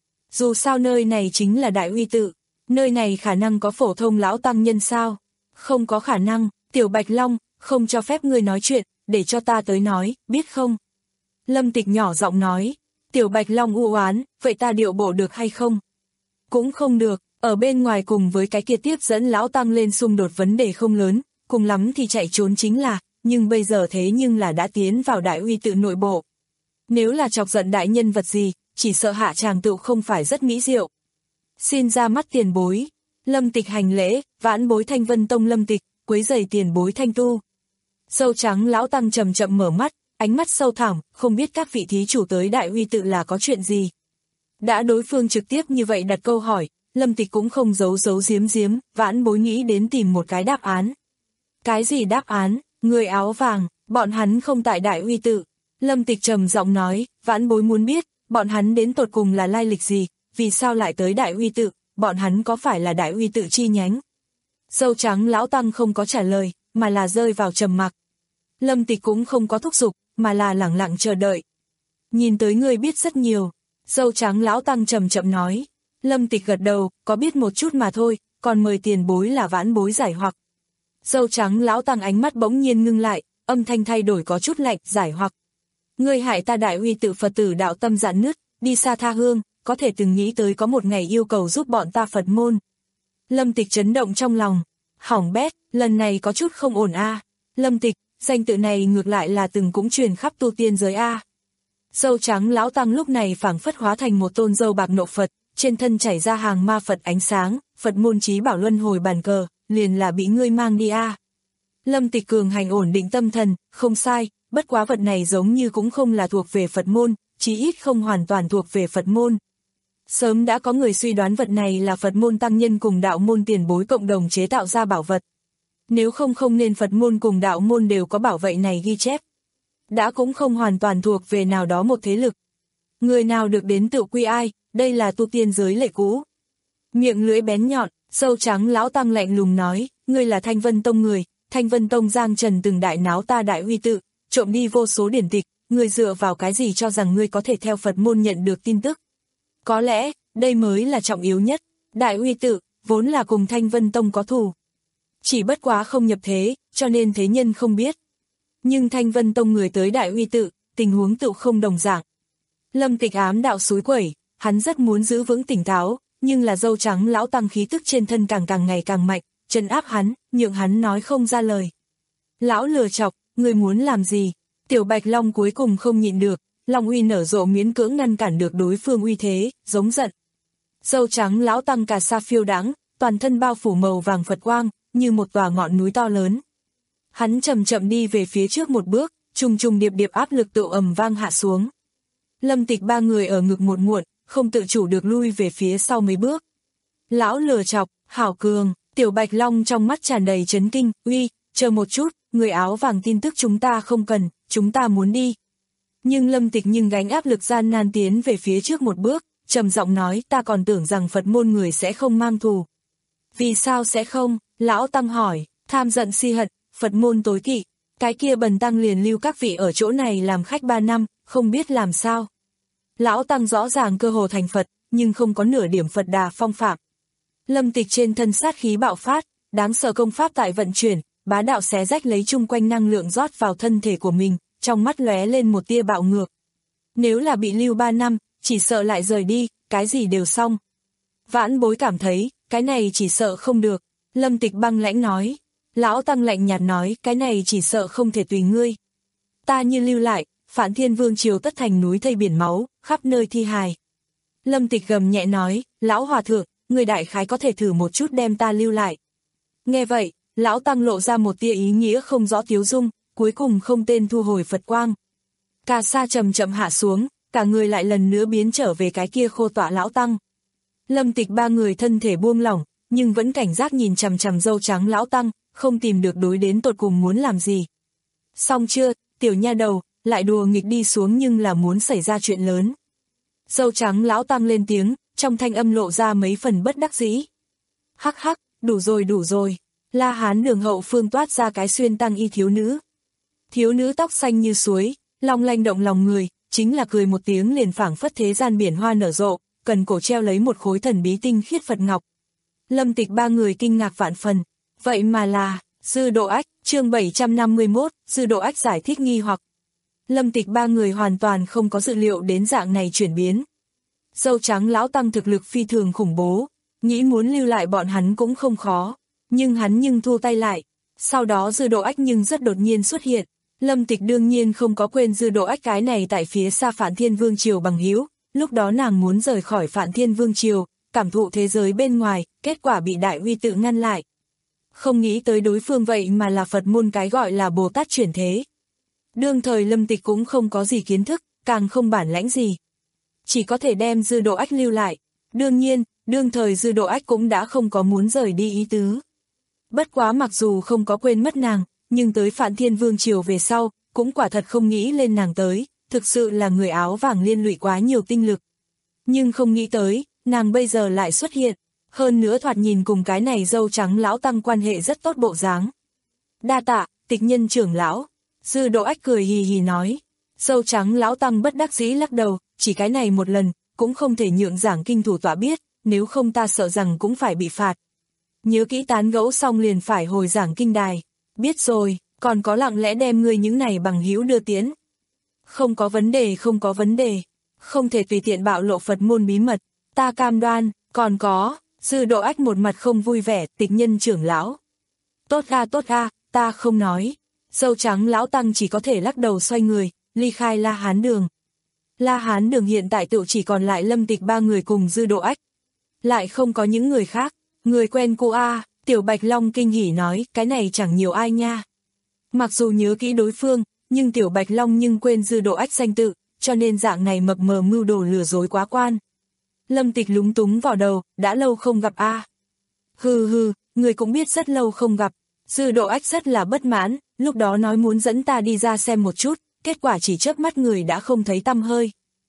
Dù sao nơi này chính là đại uy tự, nơi này khả năng có phổ thông lão tăng nhân sao? Không có khả năng, Tiểu Bạch Long, không cho phép ngươi nói chuyện, để cho ta tới nói, biết không? Lâm Tịch nhỏ giọng nói. Tiểu Bạch Long u oán, vậy ta điệu bộ được hay không? Cũng không được, ở bên ngoài cùng với cái kia tiếp dẫn lão tăng lên xung đột vấn đề không lớn, cùng lắm thì chạy trốn chính là, nhưng bây giờ thế nhưng là đã tiến vào đại uy tự nội bộ. Nếu là chọc giận đại nhân vật gì, chỉ sợ hạ tràng tự không phải rất mỹ diệu. Xin ra mắt tiền bối, Lâm Tịch hành lễ, vãn bối Thanh Vân Tông Lâm Tịch, quấy rầy tiền bối Thanh Tu. Sâu trắng lão tăng chậm chậm mở mắt, ánh mắt sâu thẳm, không biết các vị thí chủ tới đại uy tự là có chuyện gì. Đã đối phương trực tiếp như vậy đặt câu hỏi, Lâm Tịch cũng không giấu giấu giếm giếm, vãn bối nghĩ đến tìm một cái đáp án. Cái gì đáp án? Người áo vàng, bọn hắn không tại đại uy tự. Lâm Tịch trầm giọng nói, vãn bối muốn biết, bọn hắn đến tột cùng là lai lịch gì, vì sao lại tới đại uy tự, bọn hắn có phải là đại uy tự chi nhánh? Dâu trắng lão tăng không có trả lời, mà là rơi vào trầm mặc. Lâm Tịch cũng không có thúc giục, mà là lẳng lặng chờ đợi. Nhìn tới người biết rất nhiều, dâu trắng lão tăng trầm chậm nói. Lâm Tịch gật đầu, có biết một chút mà thôi, còn mời tiền bối là vãn bối giải hoặc. Dâu trắng lão tăng ánh mắt bỗng nhiên ngưng lại, âm thanh thay đổi có chút lạnh, giải hoặc. Ngươi hại ta đại uy tự Phật tử đạo tâm dạn nứt, đi xa tha hương, có thể từng nghĩ tới có một ngày yêu cầu giúp bọn ta Phật môn. Lâm Tịch chấn động trong lòng, hỏng bét, lần này có chút không ổn a. À. Lâm Tịch, danh tự này ngược lại là từng cũng truyền khắp tu tiên giới a. Dâu trắng lão tăng lúc này phảng phất hóa thành một tôn dâu bạc nộ Phật, trên thân chảy ra hàng ma Phật ánh sáng, Phật môn chí bảo luân hồi bàn cờ, liền là bị ngươi mang đi a. Lâm Tịch cường hành ổn định tâm thần, không sai, bất quá vật này giống như cũng không là thuộc về Phật môn, chí ít không hoàn toàn thuộc về Phật môn. Sớm đã có người suy đoán vật này là Phật môn tăng nhân cùng đạo môn tiền bối cộng đồng chế tạo ra bảo vật. Nếu không không nên Phật môn cùng đạo môn đều có bảo vậy này ghi chép. Đã cũng không hoàn toàn thuộc về nào đó một thế lực. Người nào được đến tự quy ai, đây là tu tiên giới lệ cũ. Miệng lưỡi bén nhọn, dâu trắng lão tăng lạnh lùng nói, ngươi là Thanh Vân Tông người, Thanh Vân Tông Giang Trần từng đại náo ta đại uy tự, trộm đi vô số điển tịch, ngươi dựa vào cái gì cho rằng ngươi có thể theo Phật môn nhận được tin tức. Có lẽ, đây mới là trọng yếu nhất, đại uy tự, vốn là cùng Thanh Vân Tông có thù. Chỉ bất quá không nhập thế, cho nên thế nhân không biết. Nhưng Thanh Vân Tông người tới đại uy tự, tình huống tự không đồng dạng. Lâm Tịch ám đạo xúi quẩy, hắn rất muốn giữ vững tỉnh táo, nhưng là dâu trắng lão tăng khí tức trên thân càng càng ngày càng mạnh, trấn áp hắn, nhượng hắn nói không ra lời. Lão lừa chọc, người muốn làm gì? Tiểu Bạch Long cuối cùng không nhịn được, Long uy nở rộ miễn cưỡng ngăn cản được đối phương uy thế, giống giận. Dâu trắng lão tăng cả sa phiêu đãng, toàn thân bao phủ màu vàng Phật quang, như một tòa ngọn núi to lớn. Hắn chậm chậm đi về phía trước một bước, trùng trùng điệp điệp áp lực tự ầm vang hạ xuống. Lâm Tịch ba người ở ngực một muộn, không tự chủ được lui về phía sau mấy bước. Lão lừa chọc, hảo cường, Tiểu Bạch Long trong mắt tràn đầy chấn kinh, uy, chờ một chút, người áo vàng tin tức chúng ta không cần, chúng ta muốn đi. Nhưng Lâm Tịch nhưng gánh áp lực gian nan tiến về phía trước một bước, trầm giọng nói ta còn tưởng rằng Phật môn người sẽ không mang thù. Vì sao sẽ không? Lão Tăng hỏi, tham giận si hận, Phật môn tối kỵ, cái kia bần tăng liền lưu các vị ở chỗ này làm khách ba năm, không biết làm sao. Lão Tăng rõ ràng cơ hồ thành Phật, nhưng không có nửa điểm Phật đà phong phạm. Lâm Tịch trên thân sát khí bạo phát, đáng sợ công pháp tại vận chuyển, bá đạo xé rách lấy chung quanh năng lượng rót vào thân thể của mình, trong mắt lóe lên một tia bạo ngược. Nếu là bị lưu ba năm, chỉ sợ lại rời đi, cái gì đều xong. Vãn bối cảm thấy, cái này chỉ sợ không được. Lâm Tịch băng lãnh nói. Lão Tăng lạnh nhạt nói, cái này chỉ sợ không thể tùy ngươi. Ta như lưu lại, Phản Thiên Vương triều tất thành núi thây biển máu, khắp nơi thi hài. Lâm Tịch gầm nhẹ nói, lão hòa thượng, người đại khái có thể thử một chút đem ta lưu lại. Nghe vậy, lão Tăng lộ ra một tia ý nghĩa không rõ tiếu dung, cuối cùng không tên thu hồi Phật quang. Cà sa chậm chậm hạ xuống, cả người lại lần nữa biến trở về cái kia khô tọa lão Tăng. Lâm Tịch ba người thân thể buông lỏng, nhưng vẫn cảnh giác nhìn chằm chằm dâu trắng lão Tăng, không tìm được đối đến tột cùng muốn làm gì. Xong chưa, tiểu nha đầu, lại đùa nghịch đi xuống nhưng là muốn xảy ra chuyện lớn. Dâu trắng lão Tăng lên tiếng, trong thanh âm lộ ra mấy phần bất đắc dĩ. Hắc hắc, đủ rồi đủ rồi. La Hán đường hậu phương toát ra cái xuyên tăng y thiếu nữ. Thiếu nữ tóc xanh như suối, long lanh động lòng người, chính là cười một tiếng liền phảng phất thế gian biển hoa nở rộ, cần cổ treo lấy một khối thần bí tinh khiết Phật ngọc. Lâm Tịch ba người kinh ngạc vạn phần, vậy mà là, Dư Độ Ách, chương bảy trăm năm mươi mốt, Dư Độ Ách giải thích nghi hoặc. Lâm Tịch ba người hoàn toàn không có dự liệu đến dạng này chuyển biến. Dâu trắng lão Tăng thực lực phi thường khủng bố, nghĩ muốn lưu lại bọn hắn cũng không khó, nhưng hắn nhưng thu tay lại. Sau đó Dư Độ Ách nhưng rất đột nhiên xuất hiện, Lâm Tịch đương nhiên không có quên Dư Độ Ách cái này tại phía xa Phản Thiên Vương triều bằng hữu, lúc đó nàng muốn rời khỏi Phản Thiên Vương triều, cảm thụ thế giới bên ngoài, kết quả bị đại uy tự ngăn lại. Không nghĩ tới đối phương vậy mà là Phật môn cái gọi là Bồ Tát chuyển thế. Đương thời Lâm Tịch cũng không có gì kiến thức, càng không bản lãnh gì. Chỉ có thể đem Dư Độ Ách lưu lại. Đương nhiên, đương thời Dư Độ Ách cũng đã không có muốn rời đi ý tứ. Bất quá mặc dù không có quên mất nàng, nhưng tới Phản Thiên Vương triều về sau, cũng quả thật không nghĩ lên nàng tới, thực sự là người áo vàng liên lụy quá nhiều tinh lực. Nhưng không nghĩ tới, nàng bây giờ lại xuất hiện, hơn nữa thoạt nhìn cùng cái này dâu trắng lão Tăng quan hệ rất tốt bộ dáng. Đa tạ, tịch nhân trưởng lão. Dư Độ Ách cười hì hì nói. Dâu trắng lão Tăng bất đắc dĩ lắc đầu, chỉ cái này một lần, cũng không thể nhượng giảng kinh thủ tọa biết, nếu không ta sợ rằng cũng phải bị phạt. Nhớ kỹ tán gẫu xong liền phải hồi giảng kinh đài. Biết rồi, còn có lặng lẽ đem ngươi những này bằng hữu đưa tiến. Không có vấn đề không có vấn đề, không thể tùy tiện bạo lộ Phật môn bí mật, ta cam đoan, còn có, Dư Độ Ách một mặt không vui vẻ, tịch nhân trưởng lão. Tốt a tốt a, ta không nói. Dâu trắng lão tăng chỉ có thể lắc đầu xoay người, ly khai La Hán Đường. La Hán Đường hiện tại tự chỉ còn lại Lâm Tịch ba người cùng Dư Độ Ách. Lại không có những người khác, người quen cô a, Tiểu Bạch Long kinh hỉ nói, cái này chẳng nhiều ai nha. Mặc dù nhớ kỹ đối phương, nhưng Tiểu Bạch Long nhưng quên Dư Độ Ách danh tự, cho nên dạng này mập mờ mưu đồ lừa dối quá quan. Lâm Tịch lúng túng vào đầu, đã lâu không gặp a. À. Hừ hừ, người cũng biết rất lâu không gặp. Dư Độ Ách rất là bất mãn, lúc đó nói muốn dẫn ta đi ra xem một chút, kết quả chỉ chớp mắt người đã không thấy tăm hơi.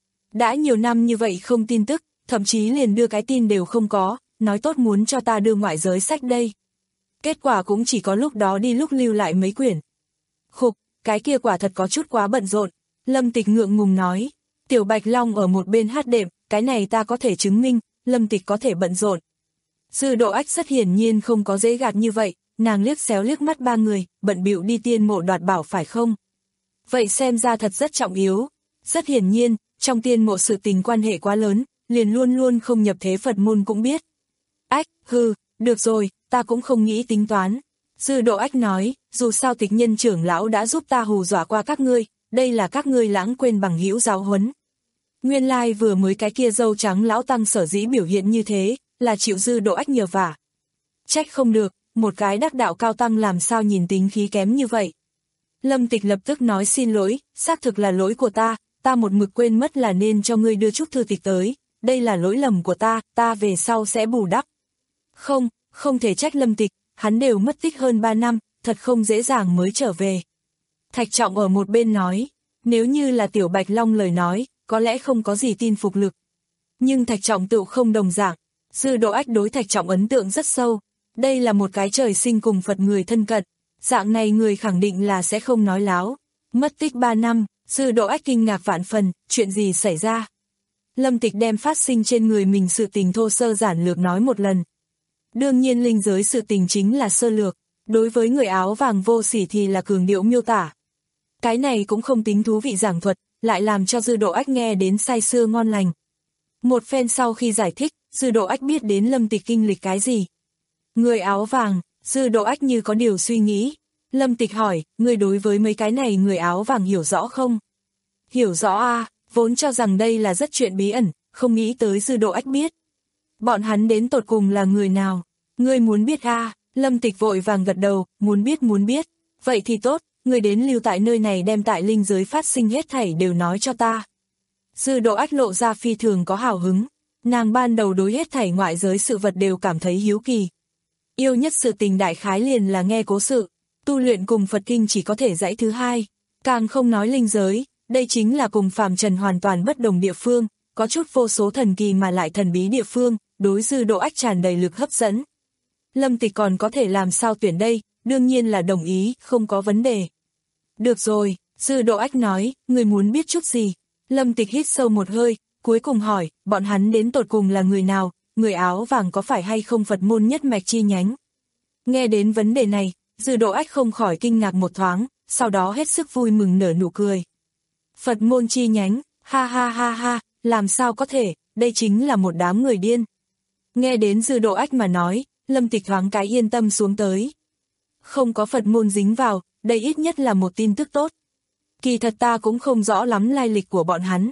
Đã nhiều năm như vậy không tin tức, thậm chí liền đưa cái tin đều không có, nói tốt muốn cho ta đưa ngoại giới sách đây. Kết quả cũng chỉ có lúc đó đi lúc lưu lại mấy quyển. Khục, cái kia quả thật có chút quá bận rộn. Lâm Tịch ngượng ngùng nói. Tiểu Bạch Long ở một bên hát đệm, cái này ta có thể chứng minh, Lâm Tịch có thể bận rộn. Dư Độ Ách rất hiển nhiên không có dễ gạt như vậy, nàng liếc xéo liếc mắt ba người, bận bịu đi tiên mộ đoạt bảo phải không? Vậy xem ra thật rất trọng yếu. Rất hiển nhiên, trong tiên mộ sự tình quan hệ quá lớn, liền luôn luôn không nhập thế Phật môn cũng biết. Ách, hừ, được rồi, ta cũng không nghĩ tính toán. Dư Độ Ách nói, dù sao Tịch Nhân trưởng lão đã giúp ta hù dọa qua các ngươi, đây là các ngươi lãng quên bằng hữu giáo huấn. Nguyên lai like vừa mới cái kia dâu trắng lão tăng sở dĩ biểu hiện như thế, là chịu Dư Độ Ách nhờ vả. Trách không được, một cái đắc đạo cao tăng làm sao nhìn tính khí kém như vậy. Lâm Tịch lập tức nói xin lỗi, xác thực là lỗi của ta, ta một mực quên mất là nên cho ngươi đưa chút thư tịch tới, đây là lỗi lầm của ta, ta về sau sẽ bù đắp. Không, không thể trách Lâm Tịch, hắn đều mất tích hơn ba năm, thật không dễ dàng mới trở về. Thạch Trọng ở một bên nói, nếu như là Tiểu Bạch Long lời nói, có lẽ không có gì tin phục lực. Nhưng Thạch Trọng tự không đồng dạng, Dư Độ Ách đối Thạch Trọng ấn tượng rất sâu, đây là một cái trời sinh cùng Phật người thân cận, dạng này người khẳng định là sẽ không nói láo. Mất tích ba năm, Dư Độ Ách kinh ngạc vạn phần, chuyện gì xảy ra? Lâm Tịch đem phát sinh trên người mình sự tình thô sơ giản lược nói một lần. Đương nhiên linh giới sự tình chính là sơ lược, đối với người áo vàng vô sỉ thì là cường điệu miêu tả. Cái này cũng không tính thú vị giảng thuật, lại làm cho Dư Độ Ách nghe đến say sưa ngon lành. Một phen sau khi giải thích, Dư Độ Ách biết đến Lâm Tịch kinh lịch cái gì. Người áo vàng, Dư Độ Ách như có điều suy nghĩ. Lâm Tịch hỏi, người đối với mấy cái này người áo vàng hiểu rõ không? Hiểu rõ a, à, vốn cho rằng đây là rất chuyện bí ẩn, không nghĩ tới Dư Độ Ách biết. Bọn hắn đến tột cùng là người nào? Ngươi muốn biết a? À? Lâm Tịch vội vàng gật đầu, muốn biết muốn biết. Vậy thì tốt, người đến lưu tại nơi này đem tại linh giới phát sinh hết thảy đều nói cho ta. Dư Độ Ách lộ ra phi thường có hào hứng. Nàng ban đầu đối hết thảy ngoại giới sự vật đều cảm thấy hiếu kỳ. Yêu nhất sự tình đại khái liền là nghe cố sự. Tu luyện cùng Phật kinh chỉ có thể dãy thứ hai. Càng không nói linh giới, đây chính là cùng phàm trần hoàn toàn bất đồng địa phương, có chút vô số thần kỳ mà lại thần bí địa phương, đối Dư Độ Ách tràn đầy lực hấp dẫn. Lâm Tịch còn có thể làm sao tuyển đây, đương nhiên là đồng ý, không có vấn đề. Được rồi, Dư Độ Ách nói, người muốn biết chút gì? Lâm Tịch hít sâu một hơi, cuối cùng hỏi, bọn hắn đến tột cùng là người nào, người áo vàng có phải hay không Phật môn nhất mạch chi nhánh? Nghe đến vấn đề này, Dư Độ Ách không khỏi kinh ngạc một thoáng, sau đó hết sức vui mừng nở nụ cười. Phật môn chi nhánh, ha ha ha ha, làm sao có thể, đây chính là một đám người điên. Nghe đến Dư Độ Ách mà nói, Lâm Tịch thoáng cái yên tâm xuống tới. Không có Phật môn dính vào, đây ít nhất là một tin tức tốt. Kỳ thật ta cũng không rõ lắm lai lịch của bọn hắn.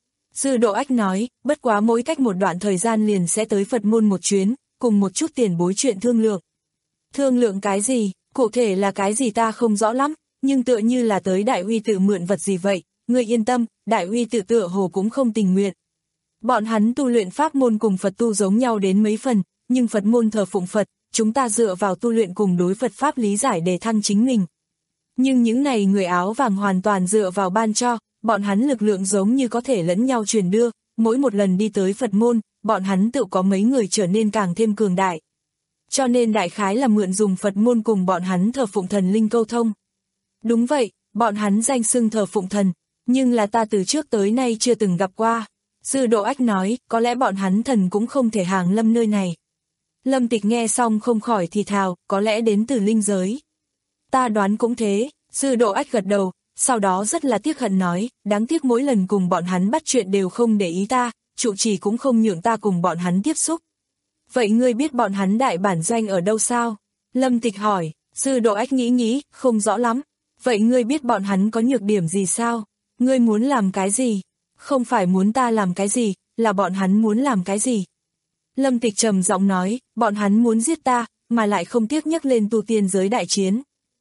Dư Độ Ách nói, bất quá mỗi cách một đoạn thời gian liền sẽ tới Phật môn một chuyến, cùng một chút tiền bối chuyện thương lượng. Thương lượng cái gì, cụ thể là cái gì ta không rõ lắm, nhưng tựa như là tới Đại Uy tự mượn vật gì vậy, ngươi yên tâm, Đại Uy tự tựa hồ cũng không tình nguyện. Bọn hắn tu luyện pháp môn cùng Phật tu giống nhau đến mấy phần, nhưng Phật môn thờ phụng Phật, chúng ta dựa vào tu luyện cùng đối Phật pháp lý giải để thăng chính mình. Nhưng những này người áo vàng hoàn toàn dựa vào ban cho, bọn hắn lực lượng giống như có thể lẫn nhau truyền đưa, mỗi một lần đi tới Phật môn, bọn hắn tự có mấy người trở nên càng thêm cường đại. Cho nên đại khái là mượn dùng Phật môn cùng bọn hắn thờ phụng thần linh câu thông. Đúng vậy, bọn hắn danh xưng thờ phụng thần, nhưng là ta từ trước tới nay chưa từng gặp qua. Dư Độ Ách nói, có lẽ bọn hắn thần cũng không thể hàng lâm nơi này. Lâm Tịch nghe xong không khỏi thì thào, có lẽ đến từ linh giới. Ta đoán cũng thế, Dư Độ Ách gật đầu, sau đó rất là tiếc hận nói, đáng tiếc mỗi lần cùng bọn hắn bắt chuyện đều không để ý ta, trụ trì cũng không nhượng ta cùng bọn hắn tiếp xúc. Vậy ngươi biết bọn hắn đại bản doanh ở đâu sao? Lâm Tịch hỏi, Dư Độ Ách nghĩ nghĩ, không rõ lắm. Vậy ngươi biết bọn hắn có nhược điểm gì sao? Ngươi muốn làm cái gì? Không phải muốn ta làm cái gì, là bọn hắn muốn làm cái gì? Lâm Tịch trầm giọng nói, bọn hắn muốn giết ta, mà lại không tiếc nhắc lên tu tiên giới đại chiến.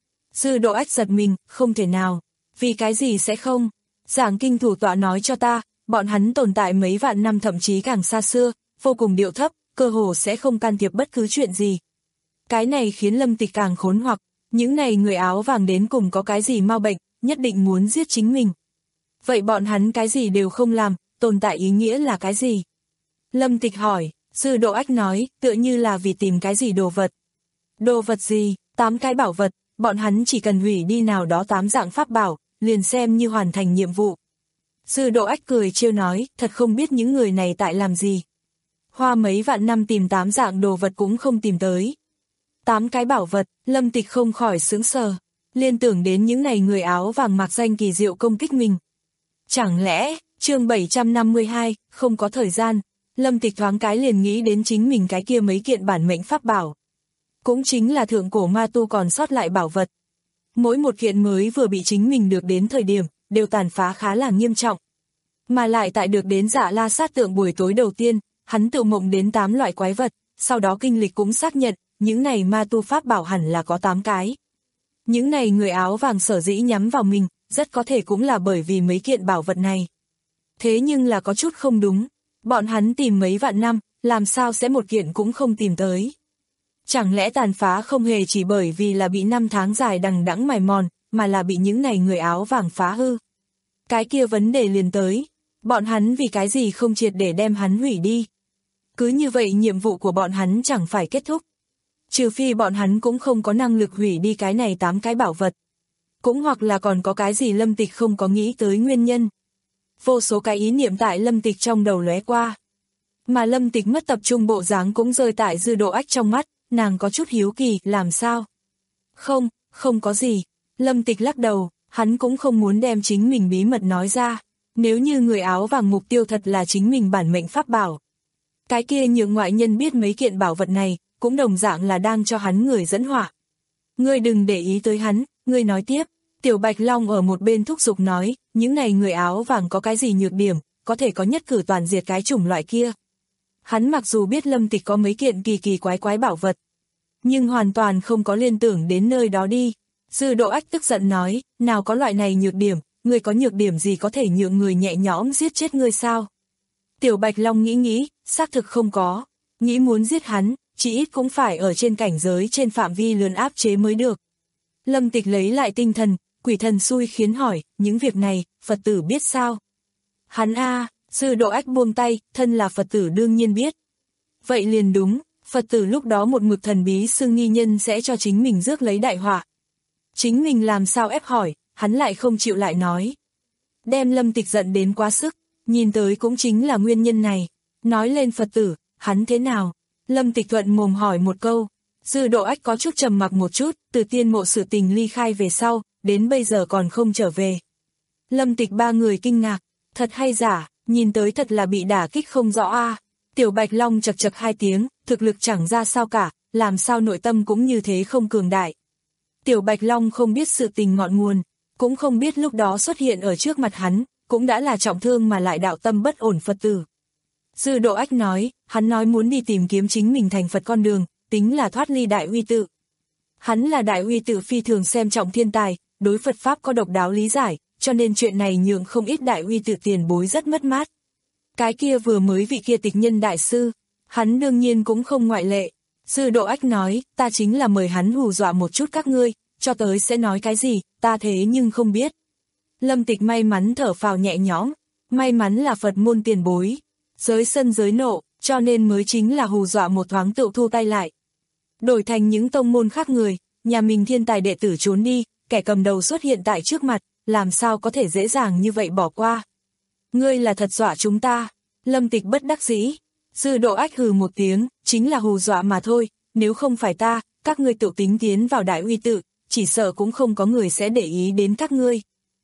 Dư Độ Ách giật mình, không thể nào. Vì cái gì sẽ không? Giảng kinh thủ tọa nói cho ta, bọn hắn tồn tại mấy vạn năm thậm chí càng xa xưa, vô cùng điệu thấp, cơ hồ sẽ không can thiệp bất cứ chuyện gì. Cái này khiến Lâm Tịch càng khốn hoặc, những này người áo vàng đến cùng có cái gì mau bệnh, nhất định muốn giết chính mình. Vậy bọn hắn cái gì đều không làm, tồn tại ý nghĩa là cái gì? Lâm Tịch hỏi, Dư Độ Ách nói, tựa như là vì tìm cái gì đồ vật. Đồ vật gì? Tám cái bảo vật, bọn hắn chỉ cần hủy đi nào đó tám dạng pháp bảo, liền xem như hoàn thành nhiệm vụ. Dư Độ Ách cười trêu nói, thật không biết những người này tại làm gì. Hoa mấy vạn năm tìm tám dạng đồ vật cũng không tìm tới. Tám cái bảo vật, Lâm Tịch không khỏi sững sờ, liên tưởng đến những này người áo vàng mặc danh kỳ diệu công kích mình. Chẳng lẽ, chương bảy trăm năm mươi hai, không có thời gian, Lâm Tịch thoáng cái liền nghĩ đến chính mình cái kia mấy kiện bản mệnh pháp bảo. Cũng chính là thượng cổ ma tu còn sót lại bảo vật. Mỗi một kiện mới vừa bị chính mình được đến thời điểm, đều tàn phá khá là nghiêm trọng. Mà lại tại được đến Dạ La Sát Tượng buổi tối đầu tiên, hắn tự mộng đến tám loại quái vật, sau đó kinh lịch cũng xác nhận, những này ma tu pháp bảo hẳn là có tám cái. Những này người áo vàng sở dĩ nhắm vào mình, rất có thể cũng là bởi vì mấy kiện bảo vật này. Thế nhưng là có chút không đúng, bọn hắn tìm mấy vạn năm, làm sao sẽ một kiện cũng không tìm tới. Chẳng lẽ tàn phá không hề chỉ bởi vì là bị năm tháng dài đằng đẵng mài mòn, mà là bị những này người áo vàng phá hư. Cái kia vấn đề liền tới, bọn hắn vì cái gì không triệt để đem hắn hủy đi. Cứ như vậy nhiệm vụ của bọn hắn chẳng phải kết thúc. Trừ phi bọn hắn cũng không có năng lực hủy đi cái này tám cái bảo vật. Cũng hoặc là còn có cái gì Lâm Tịch không có nghĩ tới nguyên nhân. Vô số cái ý niệm tại Lâm Tịch trong đầu lóe qua. Mà Lâm Tịch mất tập trung bộ dáng cũng rơi tại Dư Độ Ách trong mắt, nàng có chút hiếu kỳ, làm sao? Không, không có gì. Lâm Tịch lắc đầu, hắn cũng không muốn đem chính mình bí mật nói ra. Nếu như người áo vàng mục tiêu thật là chính mình bản mệnh pháp bảo. Cái kia nhượng ngoại nhân biết mấy kiện bảo vật này, cũng đồng dạng là đang cho hắn người dẫn họa. Ngươi đừng để ý tới hắn, ngươi nói tiếp. Tiểu Bạch Long ở một bên thúc giục nói, những này người áo vàng có cái gì nhược điểm, có thể có nhất cử toàn diệt cái chủng loại kia. Hắn mặc dù biết Lâm Tịch có mấy kiện kỳ kỳ quái quái bảo vật, nhưng hoàn toàn không có liên tưởng đến nơi đó đi. Dư Độ Ách tức giận nói, nào có loại này nhược điểm, ngươi có nhược điểm gì có thể nhượng người nhẹ nhõm giết chết ngươi sao? Tiểu Bạch Long nghĩ nghĩ, xác thực không có, nghĩ muốn giết hắn, chỉ ít cũng phải ở trên cảnh giới trên phạm vi lớn áp chế mới được. Lâm Tịch lấy lại tinh thần, quỷ thần xui khiến hỏi, những việc này, Phật tử biết sao? Hắn a, Dư Độ Ách buông tay, thân là Phật tử đương nhiên biết. Vậy liền đúng, Phật tử lúc đó một mực thần bí xưng nghi nhân sẽ cho chính mình rước lấy đại họa. Chính mình làm sao ép hỏi, hắn lại không chịu lại nói. Đem Lâm Tịch giận đến quá sức, nhìn tới cũng chính là nguyên nhân này. Nói lên Phật tử, hắn thế nào? Lâm Tịch thuận mồm hỏi một câu. Dư Độ Ách có chút trầm mặc một chút, từ tiên mộ sự tình ly khai về sau, đến bây giờ còn không trở về. Lâm Tịch ba người kinh ngạc, thật hay giả, nhìn tới thật là bị đả kích không rõ a. Tiểu Bạch Long chật chật hai tiếng, thực lực chẳng ra sao cả, làm sao nội tâm cũng như thế không cường đại. Tiểu Bạch Long không biết sự tình ngọn nguồn, cũng không biết lúc đó xuất hiện ở trước mặt hắn, cũng đã là trọng thương mà lại đạo tâm bất ổn Phật tử. Dư Độ Ách nói, hắn nói muốn đi tìm kiếm chính mình thành Phật con đường, tính là thoát ly Đại Uy Tự. Hắn là Đại Uy Tự phi thường xem trọng thiên tài, đối Phật Pháp có độc đáo lý giải, cho nên chuyện này nhượng không ít Đại Uy Tự tiền bối rất mất mát. Cái kia vừa mới vị kia tịch nhân đại sư, hắn đương nhiên cũng không ngoại lệ. Dư Độ Ách nói, ta chính là mời hắn hù dọa một chút các ngươi, cho tới sẽ nói cái gì, ta thế nhưng không biết. Lâm Tịch may mắn thở phào nhẹ nhõm, may mắn là Phật môn tiền bối, giới sân giới nộ, cho nên mới chính là hù dọa một thoáng tự thu tay lại. Đổi thành những tông môn khác người, nhà mình thiên tài đệ tử trốn đi, kẻ cầm đầu xuất hiện tại trước mặt, làm sao có thể dễ dàng như vậy bỏ qua. Ngươi là thật dọa chúng ta. Lâm Tịch bất đắc dĩ. Dư Độ Ách hừ một tiếng, chính là hù dọa mà thôi, nếu không phải ta, các ngươi tự tính tiến vào Đại Uy Tự, chỉ sợ cũng không có người sẽ để ý đến các ngươi.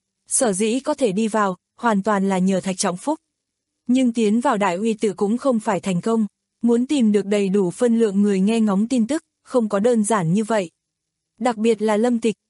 Sở dĩ có thể đi vào, hoàn toàn là nhờ Thạch Trọng Phúc. Nhưng tiến vào Đại Uy Tự cũng không phải thành công, muốn tìm được đầy đủ phân lượng người nghe ngóng tin tức, không có đơn giản như vậy. Đặc biệt là Lâm Tịch,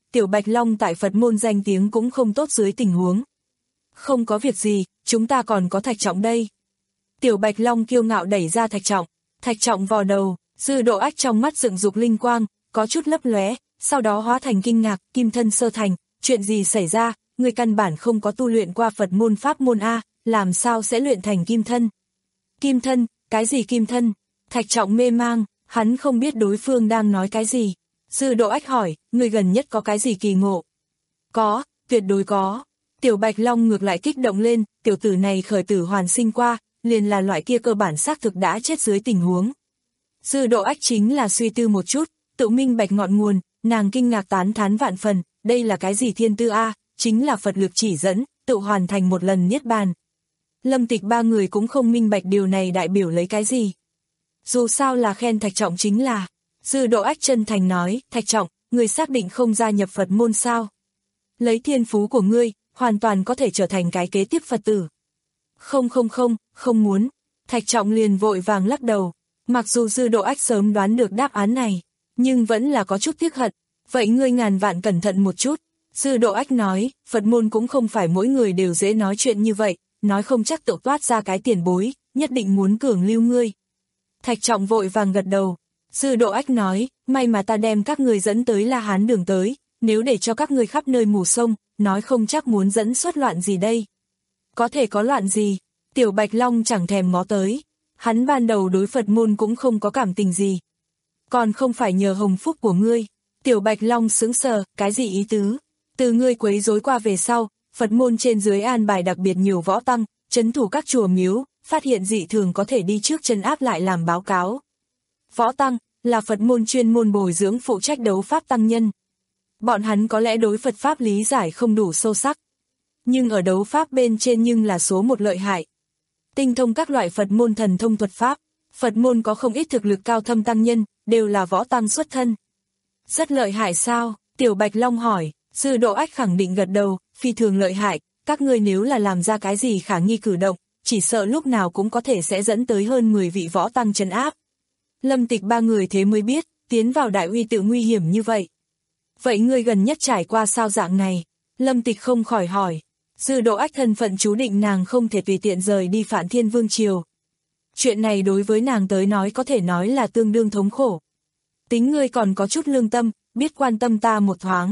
Tiểu Bạch Long tại Phật môn danh tiếng cũng không tốt dưới tình huống. Không có việc gì, chúng ta còn có Thạch Trọng đây. Tiểu Bạch Long kiêu ngạo đẩy ra Thạch Trọng, Thạch Trọng vò đầu, Dư Độ Ách trong mắt dựng dục linh quang, có chút lấp lóe, sau đó hóa thành kinh ngạc, kim thân sơ thành, chuyện gì xảy ra, người căn bản không có tu luyện qua Phật môn pháp môn A, làm sao sẽ luyện thành kim thân? Kim thân, cái gì kim thân? Thạch Trọng mê mang, hắn không biết đối phương đang nói cái gì. Dư Độ Ách hỏi, người gần nhất có cái gì kỳ ngộ? Có, tuyệt đối có. Tiểu Bạch Long ngược lại kích động lên, tiểu tử này khởi tử hoàn sinh qua, liền là loại kia cơ bản xác thực đã chết dưới tình huống. Dư Độ Ách chính là suy tư một chút, tự minh bạch ngọn nguồn, nàng kinh ngạc tán thán vạn phần, đây là cái gì thiên tư a, chính là Phật lực chỉ dẫn, tự hoàn thành một lần niết bàn. Lâm Tịch ba người cũng không minh bạch điều này đại biểu lấy cái gì. Dù sao là khen Thạch Trọng chính là. Dư Độ Ách chân thành nói, Thạch Trọng, người xác định không gia nhập Phật môn sao? Lấy thiên phú của ngươi, hoàn toàn có thể trở thành cái kế tiếp Phật tử. Không không không, không muốn. Thạch Trọng liền vội vàng lắc đầu. Mặc dù Dư Độ Ách sớm đoán được đáp án này, nhưng vẫn là có chút tiếc hận. Vậy ngươi ngàn vạn cẩn thận một chút. Dư Độ Ách nói, Phật môn cũng không phải mỗi người đều dễ nói chuyện như vậy, nói không chắc tự toát ra cái tiền bối, nhất định muốn cường lưu ngươi. Thạch Trọng vội vàng gật đầu. Dư Độ Ách nói, may mà ta đem các người dẫn tới La Hán đường tới, nếu để cho các người khắp nơi mù sông, nói không chắc muốn dẫn xuất loạn gì đây. Có thể có loạn gì? Tiểu Bạch Long chẳng thèm ngó tới. Hắn ban đầu đối Phật môn cũng không có cảm tình gì. Còn không phải nhờ hồng phúc của ngươi. Tiểu Bạch Long sững sờ, cái gì ý tứ? Từ ngươi quấy rối qua về sau, Phật môn trên dưới an bài đặc biệt nhiều võ tăng, trấn thủ các chùa miếu, phát hiện dị thường có thể đi trước trấn áp lại làm báo cáo. Võ tăng, là Phật môn chuyên môn bồi dưỡng phụ trách đấu pháp tăng nhân. Bọn hắn có lẽ đối Phật pháp lý giải không đủ sâu sắc. Nhưng ở đấu pháp bên trên nhưng là số một lợi hại. Tinh thông các loại Phật môn thần thông thuật pháp, Phật môn có không ít thực lực cao thâm tăng nhân, đều là võ tăng xuất thân. Rất lợi hại sao? Tiểu Bạch Long hỏi. Dư Độ Ách khẳng định gật đầu, phi thường lợi hại, các ngươi nếu là làm ra cái gì khả nghi cử động, chỉ sợ lúc nào cũng có thể sẽ dẫn tới hơn mười vị võ tăng trấn áp. Lâm Tịch ba người thế mới biết, tiến vào đại uy tự nguy hiểm như vậy. Vậy ngươi gần nhất trải qua sao dạng này? Lâm Tịch không khỏi hỏi. Dư Độ Ách thân phận chú định nàng không thể tùy tiện rời đi Phạn Thiên Vương Triều. Chuyện này đối với nàng tới nói có thể nói là tương đương thống khổ. Tính ngươi còn có chút lương tâm, biết quan tâm ta một thoáng.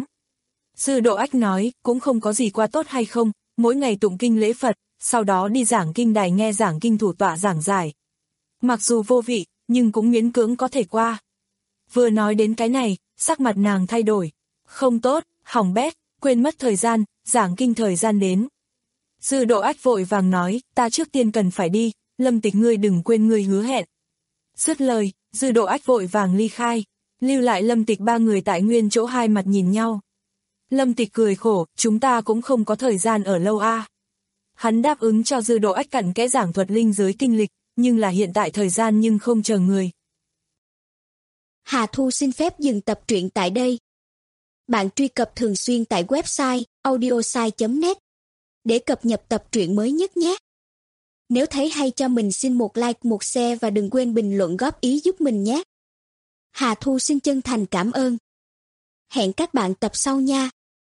Dư Độ Ách nói, cũng không có gì qua tốt hay không, mỗi ngày tụng kinh lễ Phật, sau đó đi giảng kinh đài nghe giảng kinh thủ tọa giảng giải. Mặc dù vô vị, nhưng cũng miễn cưỡng có thể qua. Vừa nói đến cái này, sắc mặt nàng thay đổi. Không tốt, hỏng bét, quên mất thời gian, giảng kinh thời gian đến. Dư Độ Ách vội vàng nói, ta trước tiên cần phải đi, Lâm Tịch ngươi đừng quên ngươi hứa hẹn. Dứt lời, Dư Độ Ách vội vàng ly khai, lưu lại Lâm Tịch ba người tại nguyên chỗ hai mặt nhìn nhau. Lâm Tịch cười khổ, chúng ta cũng không có thời gian ở lâu a. À. Hắn đáp ứng cho Dư Độ Ách cặn kẽ giảng thuật linh giới kinh lịch, nhưng là hiện tại thời gian nhưng không chờ người. Hà Thu xin phép dừng tập truyện tại đây. Bạn truy cập thường xuyên tại website audiosai chấm net để cập nhật tập truyện mới nhất nhé. Nếu thấy hay cho mình xin một like, một share và đừng quên bình luận góp ý giúp mình nhé. Hà Thu xin chân thành cảm ơn. Hẹn các bạn tập sau nha.